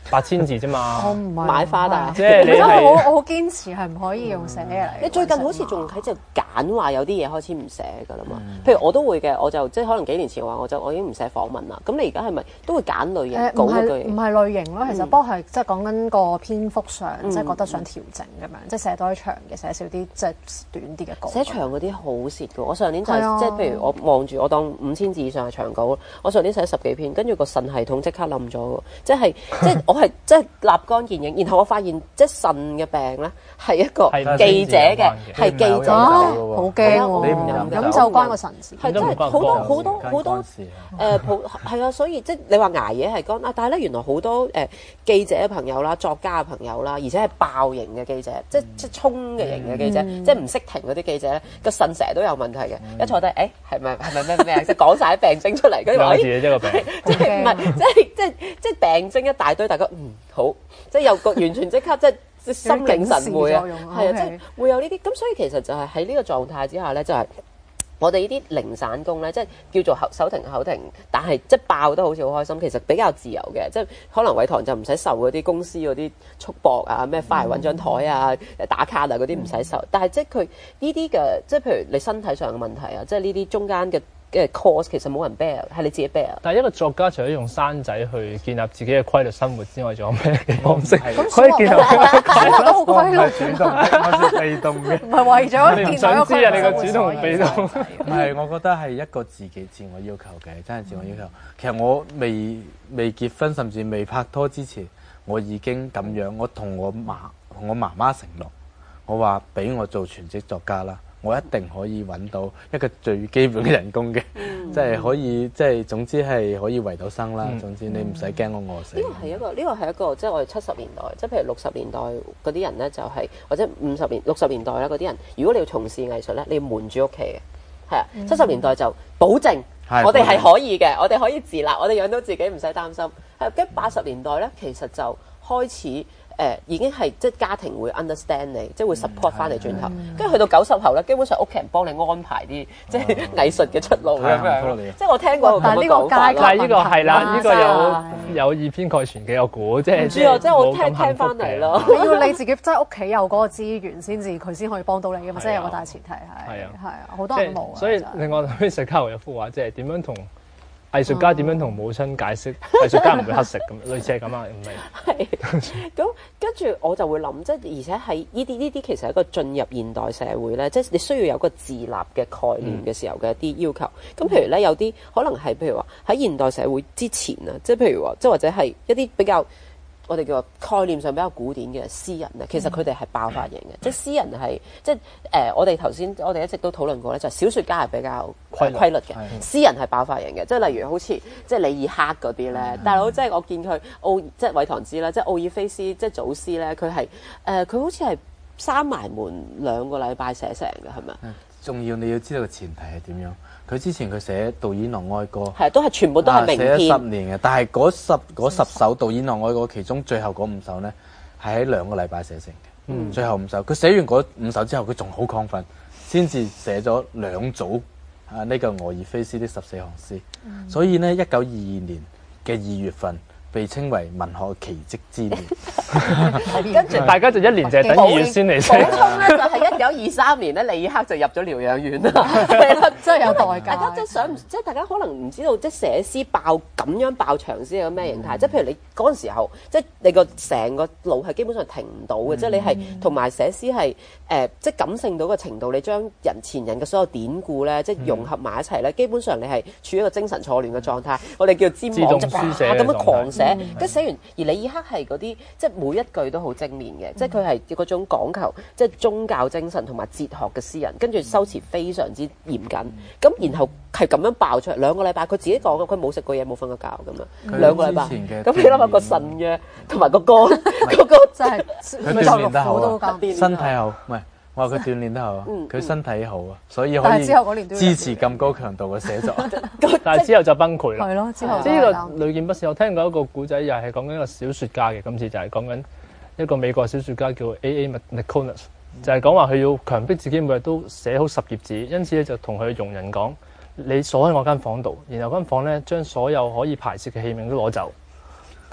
八千字啫嘛。 我唔係買花大， 即係你我係我好堅持係唔可以用寫嚟。 你最近好似仲喺度揀話有啲嘢開始唔寫㗎啦嘛？譬如我都會嘅，我就即係可能幾年前話我就我已經唔寫訪問啦。咁你而家係咪都會揀類型稿嗰句？ 唔係類型咯，其實不過係即係講緊個篇幅上，即係覺得想調整咁樣，即係寫多啲長嘅，寫少啲即係短啲嘅稿。 寫長嗰啲好蝕㗎。我上年就係即係譬如我望住我當五千字以上嘅長稿，我上年寫十幾篇，跟住個腎系統即刻冧咗喎，即係即係我係即係立竿見影。然後我發現即係腎嘅病咧係一個記者嘅，係記者嘅， 好驚喎！ 你唔飲飲就關個腎事， 係真係好多好多好多誒，係啊，所以即係你話捱夜係乾啊，但係咧原來好多誒記者嘅朋友啦、作家嘅朋友啦，而且係爆型嘅記者，即係即係衝嘅型嘅記者，即係唔識停嗰啲記者咧，個腎成日都有問題嘅。一坐低，誒係咪係咪咩咩？即係講晒啲病徵出嚟，跟住話兩字一個病， 即係唔係即係即係即係病徵一大堆，大家嗯好，即係有個完全即刻即係。即心領神會啊，係啊，即係會有呢啲咁，所以其實就係喺呢個狀態之下咧，就係、是、我哋呢啲零散工咧，即係叫做口手停口停，但係即係爆得好似好開心，其實比較自由嘅，即係可能偉棠就唔使受嗰啲公司嗰啲束縛啊，咩翻嚟揾張台啊、打卡啊嗰啲唔使受，但係即係佢呢啲嘅，即係譬如你身體上嘅問題啊，即係呢啲中間嘅。嘅 course 其實冇人 bear，係你自己 bear。 但係一個作家除咗用生仔去建立自己嘅規律生活之外，仲有咩嘅方式可以建立規律？ 都好規律， 主動，我係被動嘅。 唔係為咗你唔想知啊？你個主動同被動。 唔係，我覺得係一個自己自我要求嘅，真係自我要求。其實我未未結婚，甚至未拍拖之前，我已經咁樣。我同我媽同我媽媽承諾，我話俾我做全職作家啦。我一定可以揾到一個最基本嘅人工嘅，嗯、即係可以，即係總之係可以維到生啦。嗯、總之你唔使驚我餓死。 呢個係一個，呢個係一個，即係我哋七十年代，即係譬如六十年代嗰啲人咧，就係、是、或者五十年、六十年代啦嗰啲人，如果你要從事藝術咧，你要瞞住屋企嘅，係啊。七十、嗯、年代就保證， 嗯、 我哋係可以嘅，我哋可以自立，我哋養到自己唔使擔心。係跟八十年代咧，其實就開始。誒、呃、已經係即係家庭會 understand 你，即係會 support 翻你轉頭。跟住、嗯、去到九十後咧，基本上屋企人幫你安排啲即係藝術嘅出路咁樣。即係我聽過咁嘅講法。 但係呢個係啦，呢、呢個有有以偏概全嘅我估，即係唔知啊，即係我聽聽翻嚟咯。 要你自己即係屋企有嗰個資源先至，佢先可以幫到你㗎嘛。即係有個大前提係係啊，係啊，好多人冇。 所以另外頭先石家豪有幅畫，即係點樣同藝術家點樣同母親解釋藝術家唔會乞食咁，類似係咁啊，唔係。 係咁跟住我就會諗，即係而且喺呢啲呢啲其實係一個進入現代社會咧，即係你需要有個自立嘅概念嘅時候嘅一啲要求。咁、嗯、譬如咧，有啲可能係譬如話喺現代社會之前啊，即係譬如話，即係或者係一啲比較。我哋叫概念上比較古典嘅詩人咧，其實佢哋係爆發型嘅，嗯、即係詩人係即係誒、呃，我哋頭先我哋一直都討論過咧，就係、小説家係比較規律嘅，詩人係爆發型嘅，即係例如好似即係李爾克嗰啲咧，嗯、大佬即係我見佢奧即係韋唐知啦，即係奧爾菲斯即係祖師咧，佢係誒佢好似係閂埋門兩個禮拜寫成嘅，係咪？ 仲要你要知道個前提係點樣？佢之前佢寫《導演郎哀歌》， 係都係全部都係名篇， 寫咗十年嘅。但係嗰十嗰十首《導演郎哀歌》，其中最後嗰五首咧，係喺兩個禮拜寫成嘅。嗯，最後五首，佢寫完嗰五首之後，佢仲好亢奮，先至寫咗兩組啊呢、這個俄爾菲斯的十四行詩。嗯、所以呢，一九二二年嘅二月份。被稱為文學奇蹟之年， 跟住大家就一年就係等二月先嚟寫。 補充咧就係一九二三年咧，李爾克就入咗療養院啦，係啦， 真係有代價。 大家即係想，即係大家可能唔知道，即係寫詩爆咁樣爆長詩係咩形態？即係譬如你嗰陣時候，即係你個成個腦係基本上停唔到嘅，即係你係同埋寫詩係誒，即係感性到嘅程度，你將人前人嘅所有典故咧，即係融合埋一齊咧，基本上你係處於一個精神錯亂嘅狀態。我哋叫尖網即係咁樣狂寫。跟住寫完，而李爾克係嗰啲，即係每一句都好精煉嘅，即係佢係嗰種講求即係宗教精神同埋哲學嘅詩人，跟住修辭非常之嚴謹。咁然後係咁樣爆出嚟，兩個禮拜佢自己講嘅，佢冇食過嘢，冇瞓過覺咁樣，兩個禮拜。咁你諗下個腎嘅同埋個肝，個個真係佢鍛鍊得好啊，身體好，唔係。我話佢鍛鍊得好啊，佢身體好啊，所以可以支持咁高強度嘅寫作。 但係之後就崩潰啦。 係咯，之後。 呢個屢見不鮮。我聽過一個古仔，又係講緊一個小説家嘅，今次就係講緊一個美國小説家叫 A A McConus，就係講話佢要強迫自己每日都寫好十頁紙，因此咧就同佢傭人講：你鎖喺我間房度，然後間房咧將所有可以排泄嘅器皿都攞走。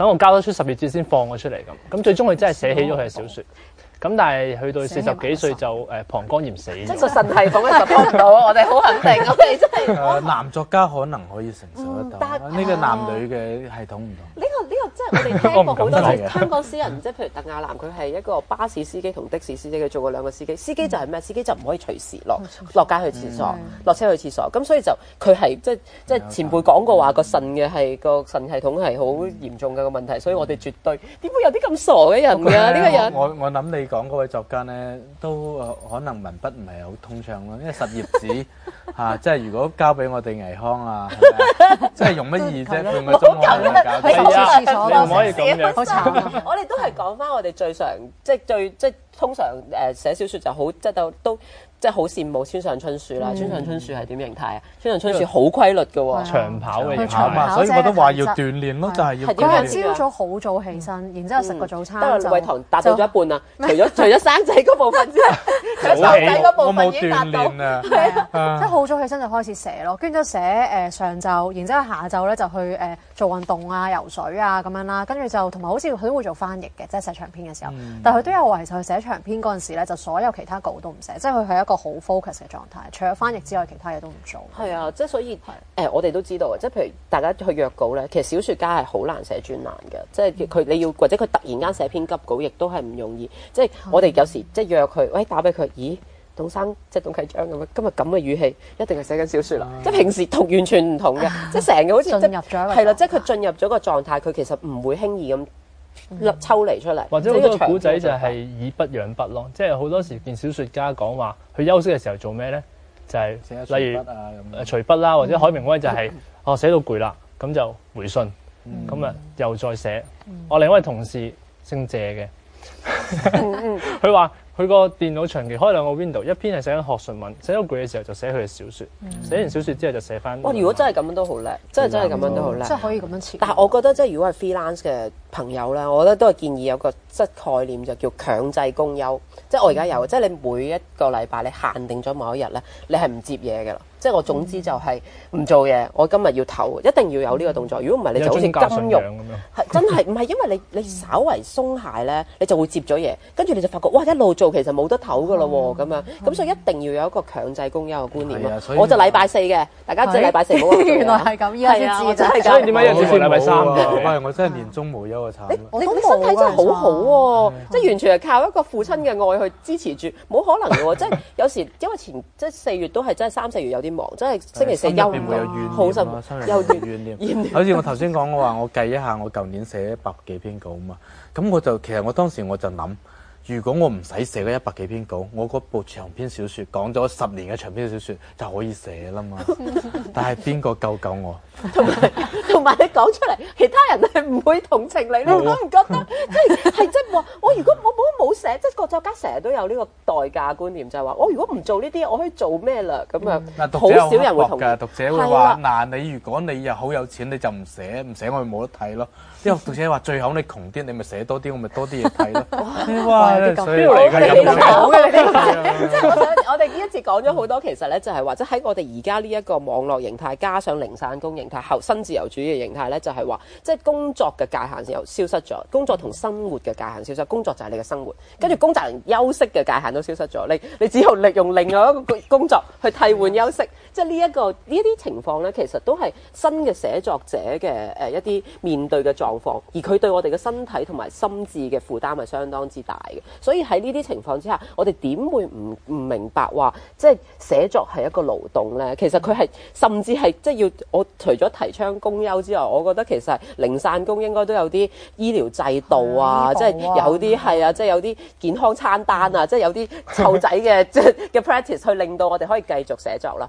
等我交得出十二字先放佢出嚟咁。咁最終佢真係寫起咗佢嘅小説。咁但係去到四十幾歲就誒膀胱炎死咗。 即係個腎系統咧就幫唔到，我哋好肯定，我哋真係。 誒男作家可能可以承受得到， 但呢個男女嘅系統唔同。 呢個呢個即係我哋聽過好多次香港詩人，即係譬如鄧亞南，佢係一個巴士司機同的士司機，佢做過兩個司機。司機就係咩？司機就唔可以隨時落落街去廁所，落車去廁所。咁所以就佢係即係即係前輩講過話個腎嘅係個腎系統係好嚴重嘅個問題，所以我哋絕對點會有啲咁傻嘅人㗎？呢個人我我諗你講嗰位作家咧，都可能文筆唔係好通暢咯，因為十頁紙嚇，即係如果交俾我哋倪匡啊，即係用乜意啫？半個鐘我哋搞掂。 係啊，你唔可以咁樣， 好慘。 我哋都係講翻我哋最常即係最即係通常誒寫小説就好即係都都即係好羨慕村上春樹啦。村上春樹係點形態啊？村上春樹好規律嘅喎， 長跑嘅形跑嘛，所以我都話要鍛鍊咯，就係要。 佢係朝早好早起身，然之後食個早餐得啦，胃堂達到咗一半啦。除咗除咗生仔嗰部分之外，生仔嗰部分已經達到。 係啊，即係好早起身就開始寫咯，跟住之後寫誒上晝，然之後下晝咧就去誒做運動啊、游水啊咁樣啦，跟住就同埋好似佢都會做翻譯嘅，即係寫長篇嘅時候。但係佢都有話，其實佢寫長篇嗰陣時咧，就所有其他稿都唔寫，即係佢係一個好 focus 嘅狀態，除咗翻譯之外，其他嘢都唔做。 係啊，即係所以誒，我哋都知道嘅，即係譬如大家去約稿咧，其實小説家係好難寫專欄嘅，即係佢你要或者佢突然間寫篇急稿，亦都係唔容易。即係我哋有時即係約佢，喂打俾佢，咦？董生即係董啟章咁樣，今日咁嘅語氣一定係寫緊小説啦。即係平時同完全唔同嘅，即係成個好似進入咗係啦，即係佢進入咗個狀態，佢其實唔會輕易咁粒抽離出嚟。 或者好多古仔就係以筆養筆咯，即係好多時見小説家講話，佢休息嘅時候做咩咧？就係例如誒隨筆啦，或者海明威就係哦寫到攰啦，咁就回信，咁啊又再寫。我另一位同事姓謝嘅，佢話。佢個電腦長期開兩個 window，一篇係寫緊學術文，寫到攰嘅時候就寫佢嘅小説，嗯、寫完小説之後就寫翻。哇！ 如果真係咁樣都好叻，真係真係咁樣都好叻， 即係可以咁樣設。 但係我覺得即係如果係 freelance 嘅朋友咧，我覺得都係建議有個即係概念就叫強制公休。即係我而家有，即係你每一個禮拜你限定咗某一日咧，你係唔接嘢嘅啦。即係我總之就係唔做嘢，我今日要唞，一定要有呢個動作。如果唔係，你就好似金融咁樣，係真係唔係因為你你稍為鬆懈咧，你就會接咗嘢，跟住你就發覺哇一路做其實冇得唞噶咯喎咁樣，咁所以一定要有一個強制公休嘅觀念咯。我就禮拜四嘅，大家知禮拜四冇啊。 原來係咁，依家先知真係。 所以點解有時禮拜三嘅？ 喂，我真係年終無休啊慘！ 你你身體真係好好喎，即係完全係靠一個父親嘅愛去支持住，冇可能嘅喎。即係有時因為前即係四月都係真係三四月有啲忙，真係星期四休唔到，好辛苦，有怨念。 好似我頭先講我話，我計一下，我舊年寫一百幾篇稿嘛，咁我就其實我當時我就諗。如果我唔使寫嗰一百幾篇稿，我嗰部長篇小説講咗十年嘅長篇小説就可以寫啦嘛。但係邊個救救我？ 同埋同埋你講出嚟，其他人係唔會同情你，你覺唔覺得？即係係即係話，我如果我冇冇寫，即係個作家成日都有呢個代價觀念，就係話我如果唔做呢啲，我可以做咩啦？咁樣好少人會同㗎，讀者會話：嗱，你如果你又好有錢，你就唔寫，唔寫我咪冇得睇咯。啲讀者話最好你窮啲，你咪寫多啲，我咪多啲嘢睇咯。哇！所以嚟嘅咁好嘅，你哋即係我想，我哋呢一節講咗好多，其實咧就係話，即係喺我哋而家呢一個網絡形態，加上零散工形態、後新自由主義嘅形態咧，就係話，即係工作嘅界限又消失咗，工作同生活嘅界限消失，工作就係你嘅生活，跟住工作連休息嘅界限都消失咗，你你只有利用另外一個工作去替換休息，即係呢一個呢一啲情況咧，其實都係新嘅寫作者嘅誒一啲面對嘅狀況，而佢對我哋嘅身體同埋心智嘅負擔係相當之大嘅。所以喺呢啲情況之下，我哋點會唔唔明白話，即係寫作係一個勞動咧？其實佢係甚至係即係要我除咗提倡公休之外，我覺得其實零散工應該都有啲醫療制度啊，即係有啲係啊，即係有啲健康餐單啊，即係有啲湊仔嘅即係嘅 practice 去令到我哋可以繼續寫作啦。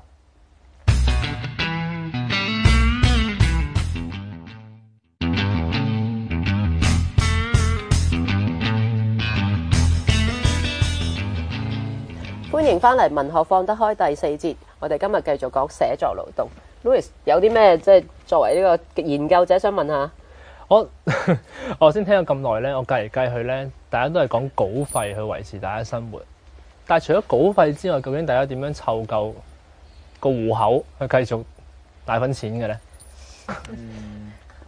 歡迎翻嚟文學放得開第四節，我哋今日繼續講寫作勞動。Louis 有啲咩即係作為呢個研究者想問下？ 我我先聽咗咁耐咧，我計嚟計去咧，大家都係講稿費去維持大家生活。但係除咗稿費之外，究竟大家點樣湊夠個戶口去繼續帶份錢嘅咧？ 嗯，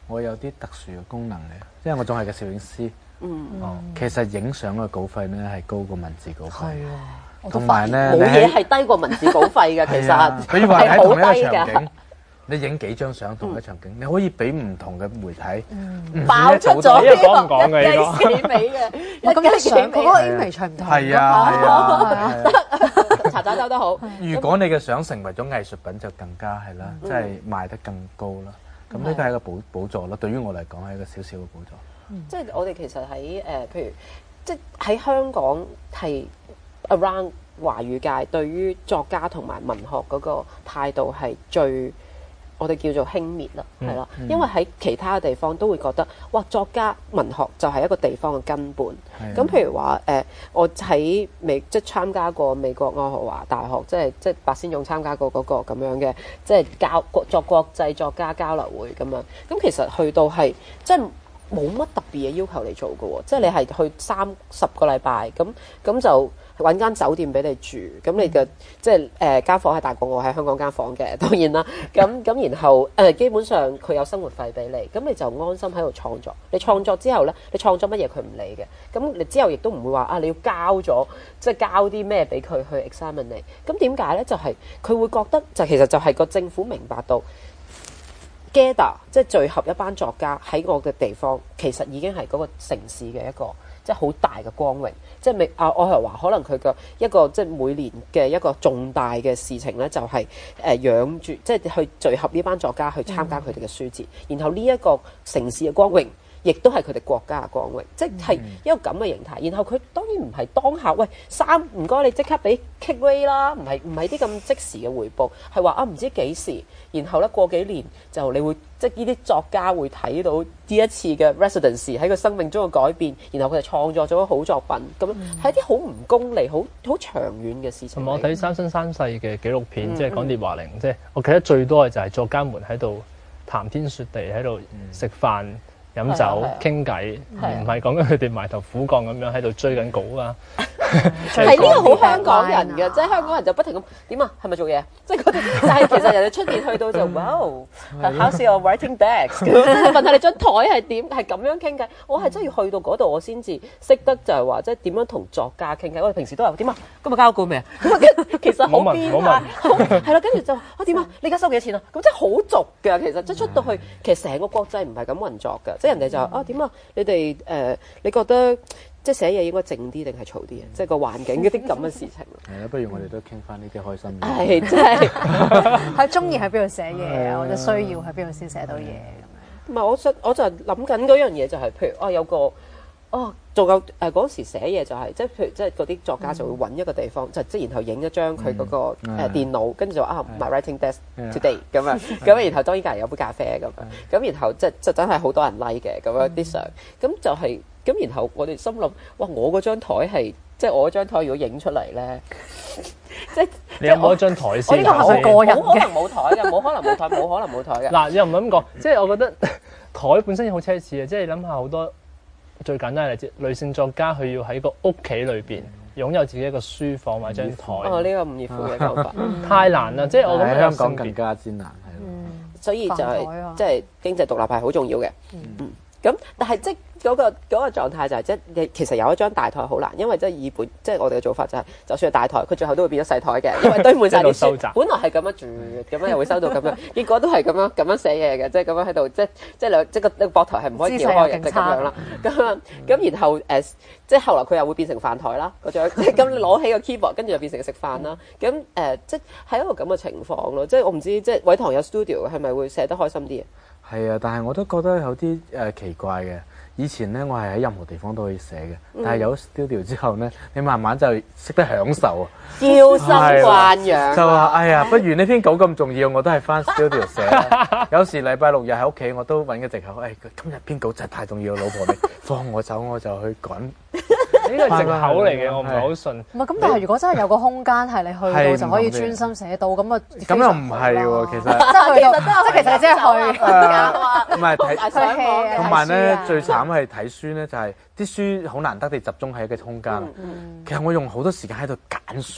我有啲特殊嘅功能嘅，因為我仲係個攝影師。 嗯， 哦，其實影相嘅稿費咧係高過文字稿費。 係啊， 同埋咧， 冇嘢係低過文字稿費嘅，其實比如話喺同一個係場景，你影幾張相同一場景，你可以俾唔同嘅媒體爆出咗呢個講唔講嘅呢個？ 幾美嘅， 咁啲相嗰個 image 唔同。 係啊係啊， 查找找得好。 如果你嘅相成為咗藝術品，就更加係啦，即係賣得更高啦。咁呢個係一個寶寶座咯，對於我嚟講係一個小小嘅寶座。 即係我哋其實喺誒，譬如即係喺香港係 around 華語界，對於作家同埋文學嗰個態度係最我哋叫做輕蔑啦，係啦、嗯，因為喺其他嘅地方都會覺得，哇，作家文學就係一個地方嘅根本。咁的譬如話誒、呃，我喺美即係參加過美國愛荷華大學，即係即係白先勇參加過嗰個咁樣嘅，即係教作國際作家交流會咁樣。咁其實去到係即係。冇乜特別嘅要求你做嘅喎，即係你係去三十個禮拜，咁咁就揾間酒店俾你住，咁你嘅即係誒間房係大過我喺香港間房嘅，當然啦。咁咁然後誒、呃、基本上佢有生活費俾你，咁你就安心喺度創作。你創作之後咧，你創作乜嘢佢唔理嘅，咁你之後亦都唔會話啊你要交咗即係交啲咩俾佢去 examine 你。咁點解咧？就係、是、佢會覺得就其實就係個政府明白到。Gather 即係聚合一班作家喺我嘅地方，其實已經係嗰個城市嘅一個即係好大嘅光榮。即係未啊，我係話可能佢嘅一個即係每年嘅一個重大嘅事情咧，就係、是、誒、呃、養住即係去聚合呢班作家去參加佢哋嘅書節，嗯、然後呢一個城市嘅光榮。亦都係佢哋國家嘅光榮，即係一個咁嘅形態。然後佢當然唔係當下，喂三唔該你即刻俾 kick ray 啦，唔係唔係啲咁即時嘅回報，係話啊唔知幾時，然後咧過幾年就你會即係呢啲作家會睇到呢一次嘅 residency 喺佢生命中嘅改變，然後佢就創作咗好作品，咁係一啲好唔功利、好好長遠嘅事情。 同埋我睇《三生三世》嘅紀錄片，嗯、即係講聶華苓，即係我記得最多嘅就係作家們喺度談天說地，喺度食飯。飲酒傾偈，唔係講緊佢哋埋頭苦幹咁樣喺度追緊稿啊！ 係呢個好香港人嘅，即係香港人就不停咁點啊？係咪做嘢？即係嗰啲，但係其實人哋出邊去到就哇，how's your writing desk？ 問下你張台係點？係咁樣傾偈。我係真係要去到嗰度，我先至識得就係話，即係點樣同作家傾偈。我哋平時都係點啊？今日交稿未啊？其實好變態，係啦。跟住就話啊點啊？你而家收幾多錢啊？咁真係好俗嘅。其實即係出到去，其實成個國際唔係咁運作嘅。即係人哋就話啊點啊？你哋誒你覺得？即係寫嘢應該靜啲定係嘈啲啊？即係個環境嗰啲咁嘅事情。係啊，不如我哋都傾翻呢啲開心嘅。 係真係係中意喺邊度寫嘢啊，或者需要喺邊度先寫到嘢咁樣。 唔係，我想我就諗緊嗰樣嘢就係、是，譬如啊有個哦做夠誒嗰時寫嘢就係、是，即係譬如即係嗰啲作家就會揾一個地方，嗯、就即係然後影一張佢嗰個誒電腦，跟住就話啊 my writing desk today 咁樣，咁然後當然隔離有杯咖啡咁樣，咁然後即係就真係好多人 like 嘅咁樣啲相，咁就係、是。咁然後我哋心諗，哇！我嗰張台係即係我嗰張台，如果影出嚟咧，即係你有冇一張台先？ 我呢個係我個人冇可能冇台嘅，冇可能冇台，冇可能冇台嘅。 嗱，又唔係咁講，即係我覺得台本身好奢侈嘅，即係你諗下好多最簡單嘅例子，女性作家佢要喺個屋企裏邊擁有自己一個書房或者張台。 哦，呢個吳業富嘅講法太難啦！即係我覺得香港更加之難，係咯。 所以就係即係經濟獨立係好重要嘅。嗯。咁，但係即係嗰個嗰個狀態就係即係你其實有一張大台好難，因為即係以本即係我哋嘅做法就係，就算係大台，佢最後都會變咗細台嘅，因為堆滿晒啲書。本來係咁樣住，咁樣又會收到咁樣，結果都係咁樣咁樣寫嘢嘅，即係咁樣喺度，即係即係兩即係個個膊頭係唔可以調開嘅，即係咁樣啦。咁樣咁然後誒，即係後來佢又會變成飯台啦，嗰張即係咁攞起個 keyboard，跟住就變成食飯啦。咁誒，即係係一個咁嘅情況咯。即係我唔知，即係偉棠有 studio 係咪會寫得開心啲啊？ 係啊，但係我都覺得有啲誒、呃、奇怪嘅。以前咧，我係喺任何地方都可以寫嘅，嗯、但係有 studio 之後咧，你慢慢就識得享受啊， 嬌生慣養。 就話哎呀，不如呢篇稿咁重要，我都係翻 studio 寫啦。有時禮拜六日喺屋企，我都揾個藉口，誒、哎，今日篇稿真係太重要，老婆你放我走，我就去趕。 呢個係藉口嚟嘅，我唔係好信。 唔係咁，但係如果真係有個空間係你去到就可以專心寫到，咁啊咁又唔係喎，其實即係去到，即係其實即係去唔係睇，同埋咧最慘係睇書咧，就係啲書好難得地集中喺一個空間。其實我用好多時間喺度揀書，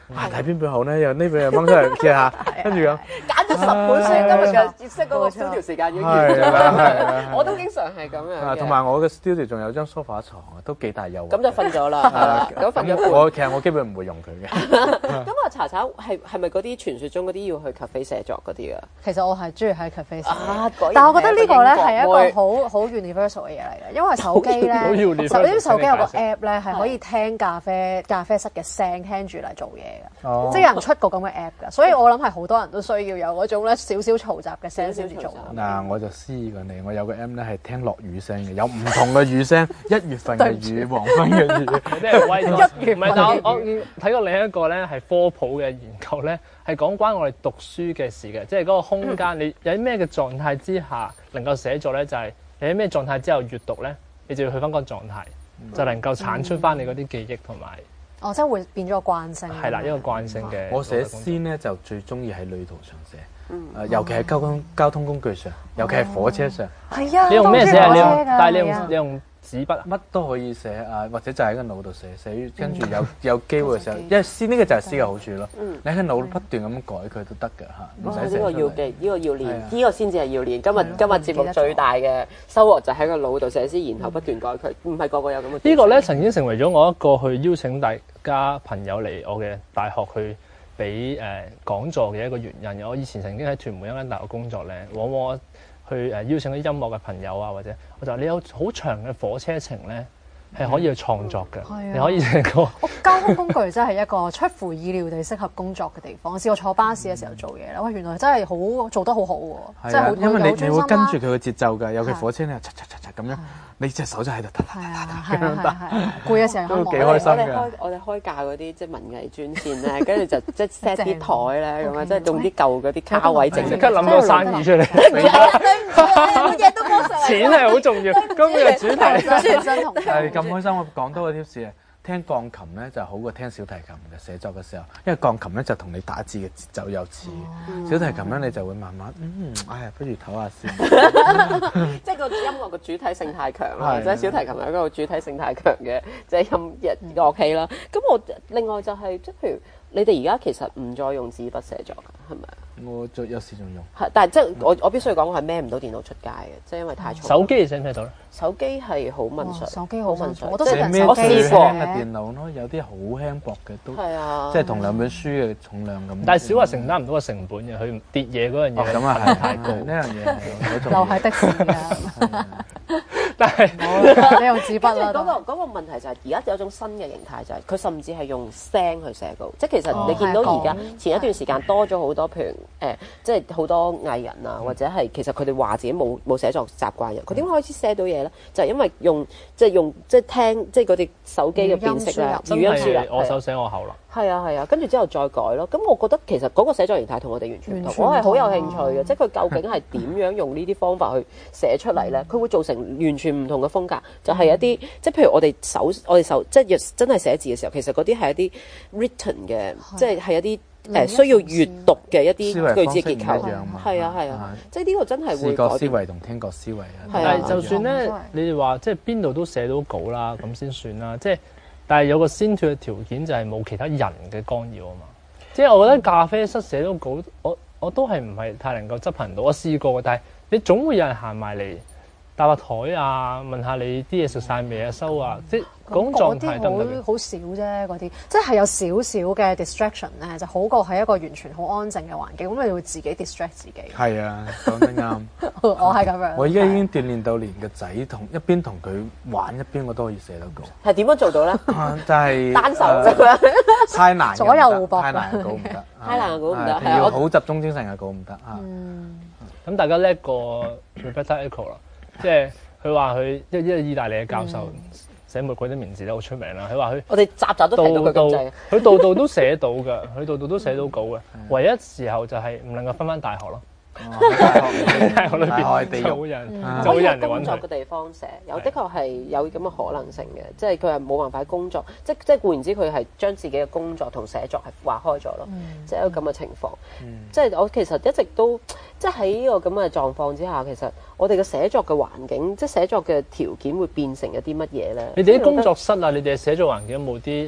啊睇邊本好咧？又呢本又掹出嚟揭下，跟住咁揀咗十本書，今日嘅識嗰個 studio 時間已經完咗啦。我都經常係咁樣嘅。 同埋我嘅 studio 仲有張 sofa 床啊，都幾大誘惑。 咁就瞓咗啦，咁瞓咗半。 我其實我基本唔會用佢嘅。 咁啊，查查係係咪嗰啲傳説中嗰啲要去 cafe 寫作嗰啲啊？ 其實我係中意喺 cafe 寫， 啊、 但係我覺得呢個咧係一個好好 universal 嘅嘢嚟嘅，因為手機咧，手啲手機有個 app 咧係可以聽咖啡咖啡室嘅聲，聽住嚟做嘢嘅，哦、即係有人出個咁嘅 app 㗎，所以我諗係好多人都需要有嗰種咧少少嘈雜嘅聲先至做。 嗱，我就私議過你，我有個 app 咧係聽落雨聲嘅，有唔同嘅雨聲，一月份嘅雨，黃昏嘅雨， 即係威咗。一月唔係，但我我睇過另一個咧係科普嘅研究咧，係講關我哋讀書嘅事嘅，即係嗰個空間，你有啲咩嘅狀態之下能夠寫作咧，就係你喺咩狀態之後閱讀咧，你就要去翻嗰個狀態，嗯、就能夠產出翻你嗰啲記憶同埋。 哦，即係會變咗個慣性。係啦，一個慣性嘅。 我寫詩咧就最中意喺旅途上寫，誒，尤其係交通交通工具上，尤其係火車上。 係啊， 你用咩寫啊？你用，但係你用你用紙筆， 乜都可以寫啊，或者就喺個腦度寫，寫跟住有有機會嘅時候，因為詩呢個就係詩嘅好處咯。你喺腦度不斷咁樣改佢都得㗎嚇，唔使寫出嚟。呢個要記，呢個要練，呢個先至係要練。今日今日節目最大嘅收穫就喺個腦度寫詩，然後不斷改佢，唔係個個有咁嘅。 呢個咧曾經成為咗我一個去邀請大家朋友嚟我嘅大學去俾誒講座嘅一個原因。我以前曾經喺屯門一間大學工作咧，往往去誒邀請啲音樂嘅朋友啊，或者我就話你有好長嘅火車程咧，係可以去創作嘅。嗯、你可以成個交通工具真係一個出乎意料地適合工作嘅地方。我試過坐巴士嘅時候做嘢啦，喂，原來真係好做得好好喎，真係好因為你你會跟住佢嘅節奏㗎， 啊、 尤其火車咧，嚓嚓嚓嚓咁樣。你隻手就喺度得， 係啊係啊係，攰嘅時候都幾開心嘅。 我哋開我哋開價嗰啲即係文藝專線咧，跟住就即係 set 啲台咧咁啊，即係用啲舊嗰啲卡位整， 即刻諗到生意出嚟。 乜嘢都冇上。 錢係好重要，今日嘅主題係咁開心。我講多個 tips 啊！聽鋼琴咧就好過聽小提琴嘅寫作嘅時候，因為鋼琴咧就同你打字嘅節奏有似，哦、小提琴咧你就會慢慢嗯，哎呀，不如唞下先。 即係個音樂嘅主體性太強啦，即係小提琴係一個主體性太強嘅即係音樂樂器啦。咁我另外就係即係譬如你哋而家其實唔再用紙筆寫作㗎，係咪？ 我做有時仲用， 係，但係即係我我必須要講，我係孭唔到電腦出街嘅，即係因為太重。 手機你寫唔寫到咧？ 手機係好文術， 手機好文術， 我都寫咩最輕嘅電腦咯，有啲好輕薄嘅都， 係啊， 即係同兩本書嘅重量咁。 但係小華承擔唔到個成本嘅，佢跌嘢嗰樣嘢咁啊係太高，呢樣嘢係又係的士啊！ 但係你用紙筆啦。 嗰個嗰個問題就係而家有種新嘅形態，就係佢甚至係用聲去寫稿，即係其實你見到而家前一段時間多咗好多，譬如誒，即係好多藝人啊，或者係其實佢哋話自己冇冇寫作習慣嘅，佢點解開始寫到嘢咧？就係因為用即係用即係聽即係嗰啲手機嘅辨識啦，語音輸入， 我手寫我口啦。 係啊係啊，跟住之後再改咯。咁我覺得其實嗰個寫作形態同我哋完全唔同，我係好有興趣嘅，即係佢究竟係點樣用呢啲方法去寫出嚟咧？佢會造成完全唔同嘅風格，就係一啲即係譬如我哋手我哋手即係真係寫字嘅時候，其實嗰啲係一啲 written 嘅，即係係一啲誒需要閱讀嘅一啲句子結構。係啊係啊，即係呢個真係會視覺思維同聽覺思維啊。 但係就算咧，你哋話即係邊度都寫到稿啦，咁先算啦。即係但係有個先決嘅條件就係冇其他人嘅干擾啊嘛。即係我覺得咖啡室寫到稿，我我都係唔係太能夠執行到。我試過嘅，但係你總會有人行埋嚟搭下台啊，問下你啲嘢食晒未啊，收啊，即係嗰種狀態得唔得？ 好少啫，嗰啲即係有少少嘅 distraction 咧，就好過喺一個完全好安靜嘅環境，咁你會自己 distract 自己。 係啊，講得啱。 我係咁樣。 我依家已經鍛鍊到連個仔同一邊同佢玩一邊，我都可以寫得稿。 係點樣做到咧？ 就係單手啫嘛， 太難， 左右互搏， 太難嘅稿唔得， 太難嘅稿唔得， 係要好集中精神嘅稿唔得啊。 咁大家叻過 Roberto Eco 啦，即係。佢話佢一一個意大利嘅教授寫玫瑰的名字咧好出名啦。佢話佢我哋集集都睇到佢咁滯， 佢度度都寫到㗎，佢度度都寫到稿嘅。唯一時候就係唔能夠分翻大學咯。大學裏邊做人，做人嚟工作嘅地方寫，有的確係有咁嘅可能性嘅，即係佢係冇辦法工作，即即係固然之佢係將自己嘅工作同寫作係劃開咗咯，即係一個咁嘅情況。即係我其實一直都即係喺呢個咁嘅狀況之下，其實我哋嘅寫作嘅環境，即係寫作嘅條件會變成一啲乜嘢咧？ 你哋啲工作室啊，你哋嘅寫作環境有冇啲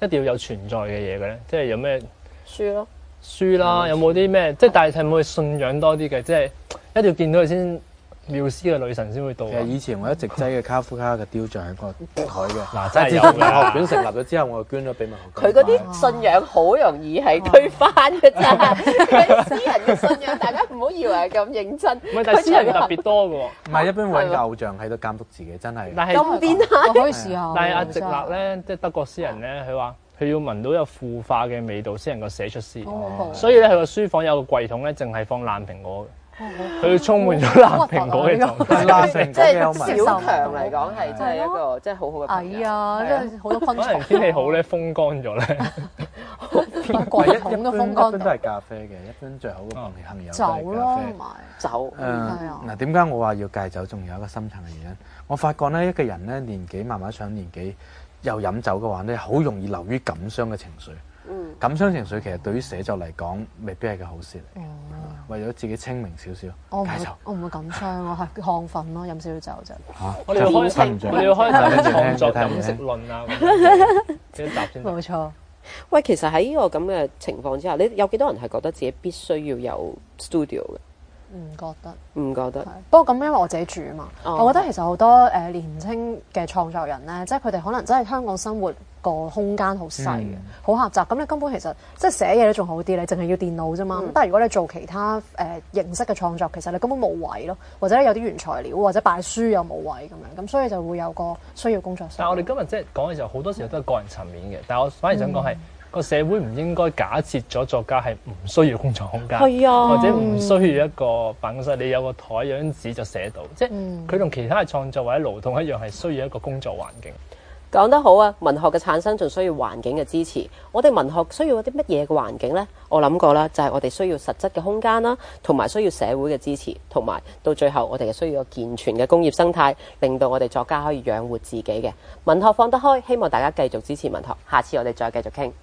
一定要有存在嘅嘢嘅咧？即係有咩書咯， 書啦，有冇啲咩？即係但係係冇信仰多啲嘅，即係一定要見到佢先。妙思嘅女神先會到。 其實以前我一直擠嘅卡夫卡嘅雕像喺個台嘅。 嗱，真係有文學院成立咗之後，我就捐咗俾文學佢嗰啲信仰好容易係推翻嘅咋，佢私人嘅信仰，大家唔好以為係咁認真。 唔係，但係私人特別多嘅喎。 唔係一般揾個偶像喺度監督自己，真係。 但係咁變態， 我可以試下。 但係阿直立咧，即係德國詩人咧，佢話佢要聞到有腐化嘅味道先能夠寫出詩。所以咧，佢個書房有個櫃桶咧，淨係放爛蘋果嘅。佢充滿咗爛蘋果嘅狀態， 爛蘋即係果嘅小強嚟講係真係一個即係好好嘅朋友。 係啊，即係好多昆蟲。 可能天氣好咧，風乾咗咧。 櫃桶都風乾。 一般都係咖啡嘅，一般最好嘅朋友都係咖啡。 酒咯，同埋酒。 誒嗱，點解我話要戒酒？仲有一個深層嘅原因。我發覺咧，一個人咧年紀慢慢上年紀，又飲酒嘅話咧，好容易流於感傷嘅情緒。嗯，感傷情緒其實對於寫作嚟講，未必係個好事嚟。哦，為咗自己清明少少，戒酒。 我唔會感傷，我係亢奮咯，飲少少酒啫。 嚇！ 我哋要開，我哋要開集創作飲食論啊，咁幾集先。 冇錯。 喂，其實喺呢個咁嘅情況之下，你有幾多人係覺得自己必須要有 studio 嘅？ 唔覺得， 唔覺得。 不過咁，因為我自己住啊嘛，哦、我覺得其實好多誒、呃、年輕嘅創作人咧，即係佢哋可能真係香港生活個空間好細嘅，好、嗯、狹窄。咁你根本其實即係寫嘢都仲好啲，你淨係要電腦啫嘛。咁、嗯、但係如果你做其他誒、呃、形式嘅創作，其實你根本冇位咯，或者有啲原材料，或者擺書又冇位咁樣，咁所以就會有個需要工作室。 但係我哋今日即係講嘅時候，好多時候都係個人層面嘅，但係我反而想講係。嗯個社會唔應該假設咗作家係唔需要工作空間， 啊、 或者唔需要一個辦公室，你有個台有張紙就寫到，即係佢同其他嘅創作或者勞動一樣，係需要一個工作環境。 講得好啊！文學嘅產生仲需要環境嘅支持。我哋文學需要啲乜嘢嘅環境呢？我諗過啦，就係、是、我哋需要實質嘅空間啦，同埋需要社會嘅支持，同埋到最後我哋係需要個健全嘅工業生態，令到我哋作家可以養活自己嘅。文學放得開，希望大家繼續支持文學。下次我哋再繼續傾。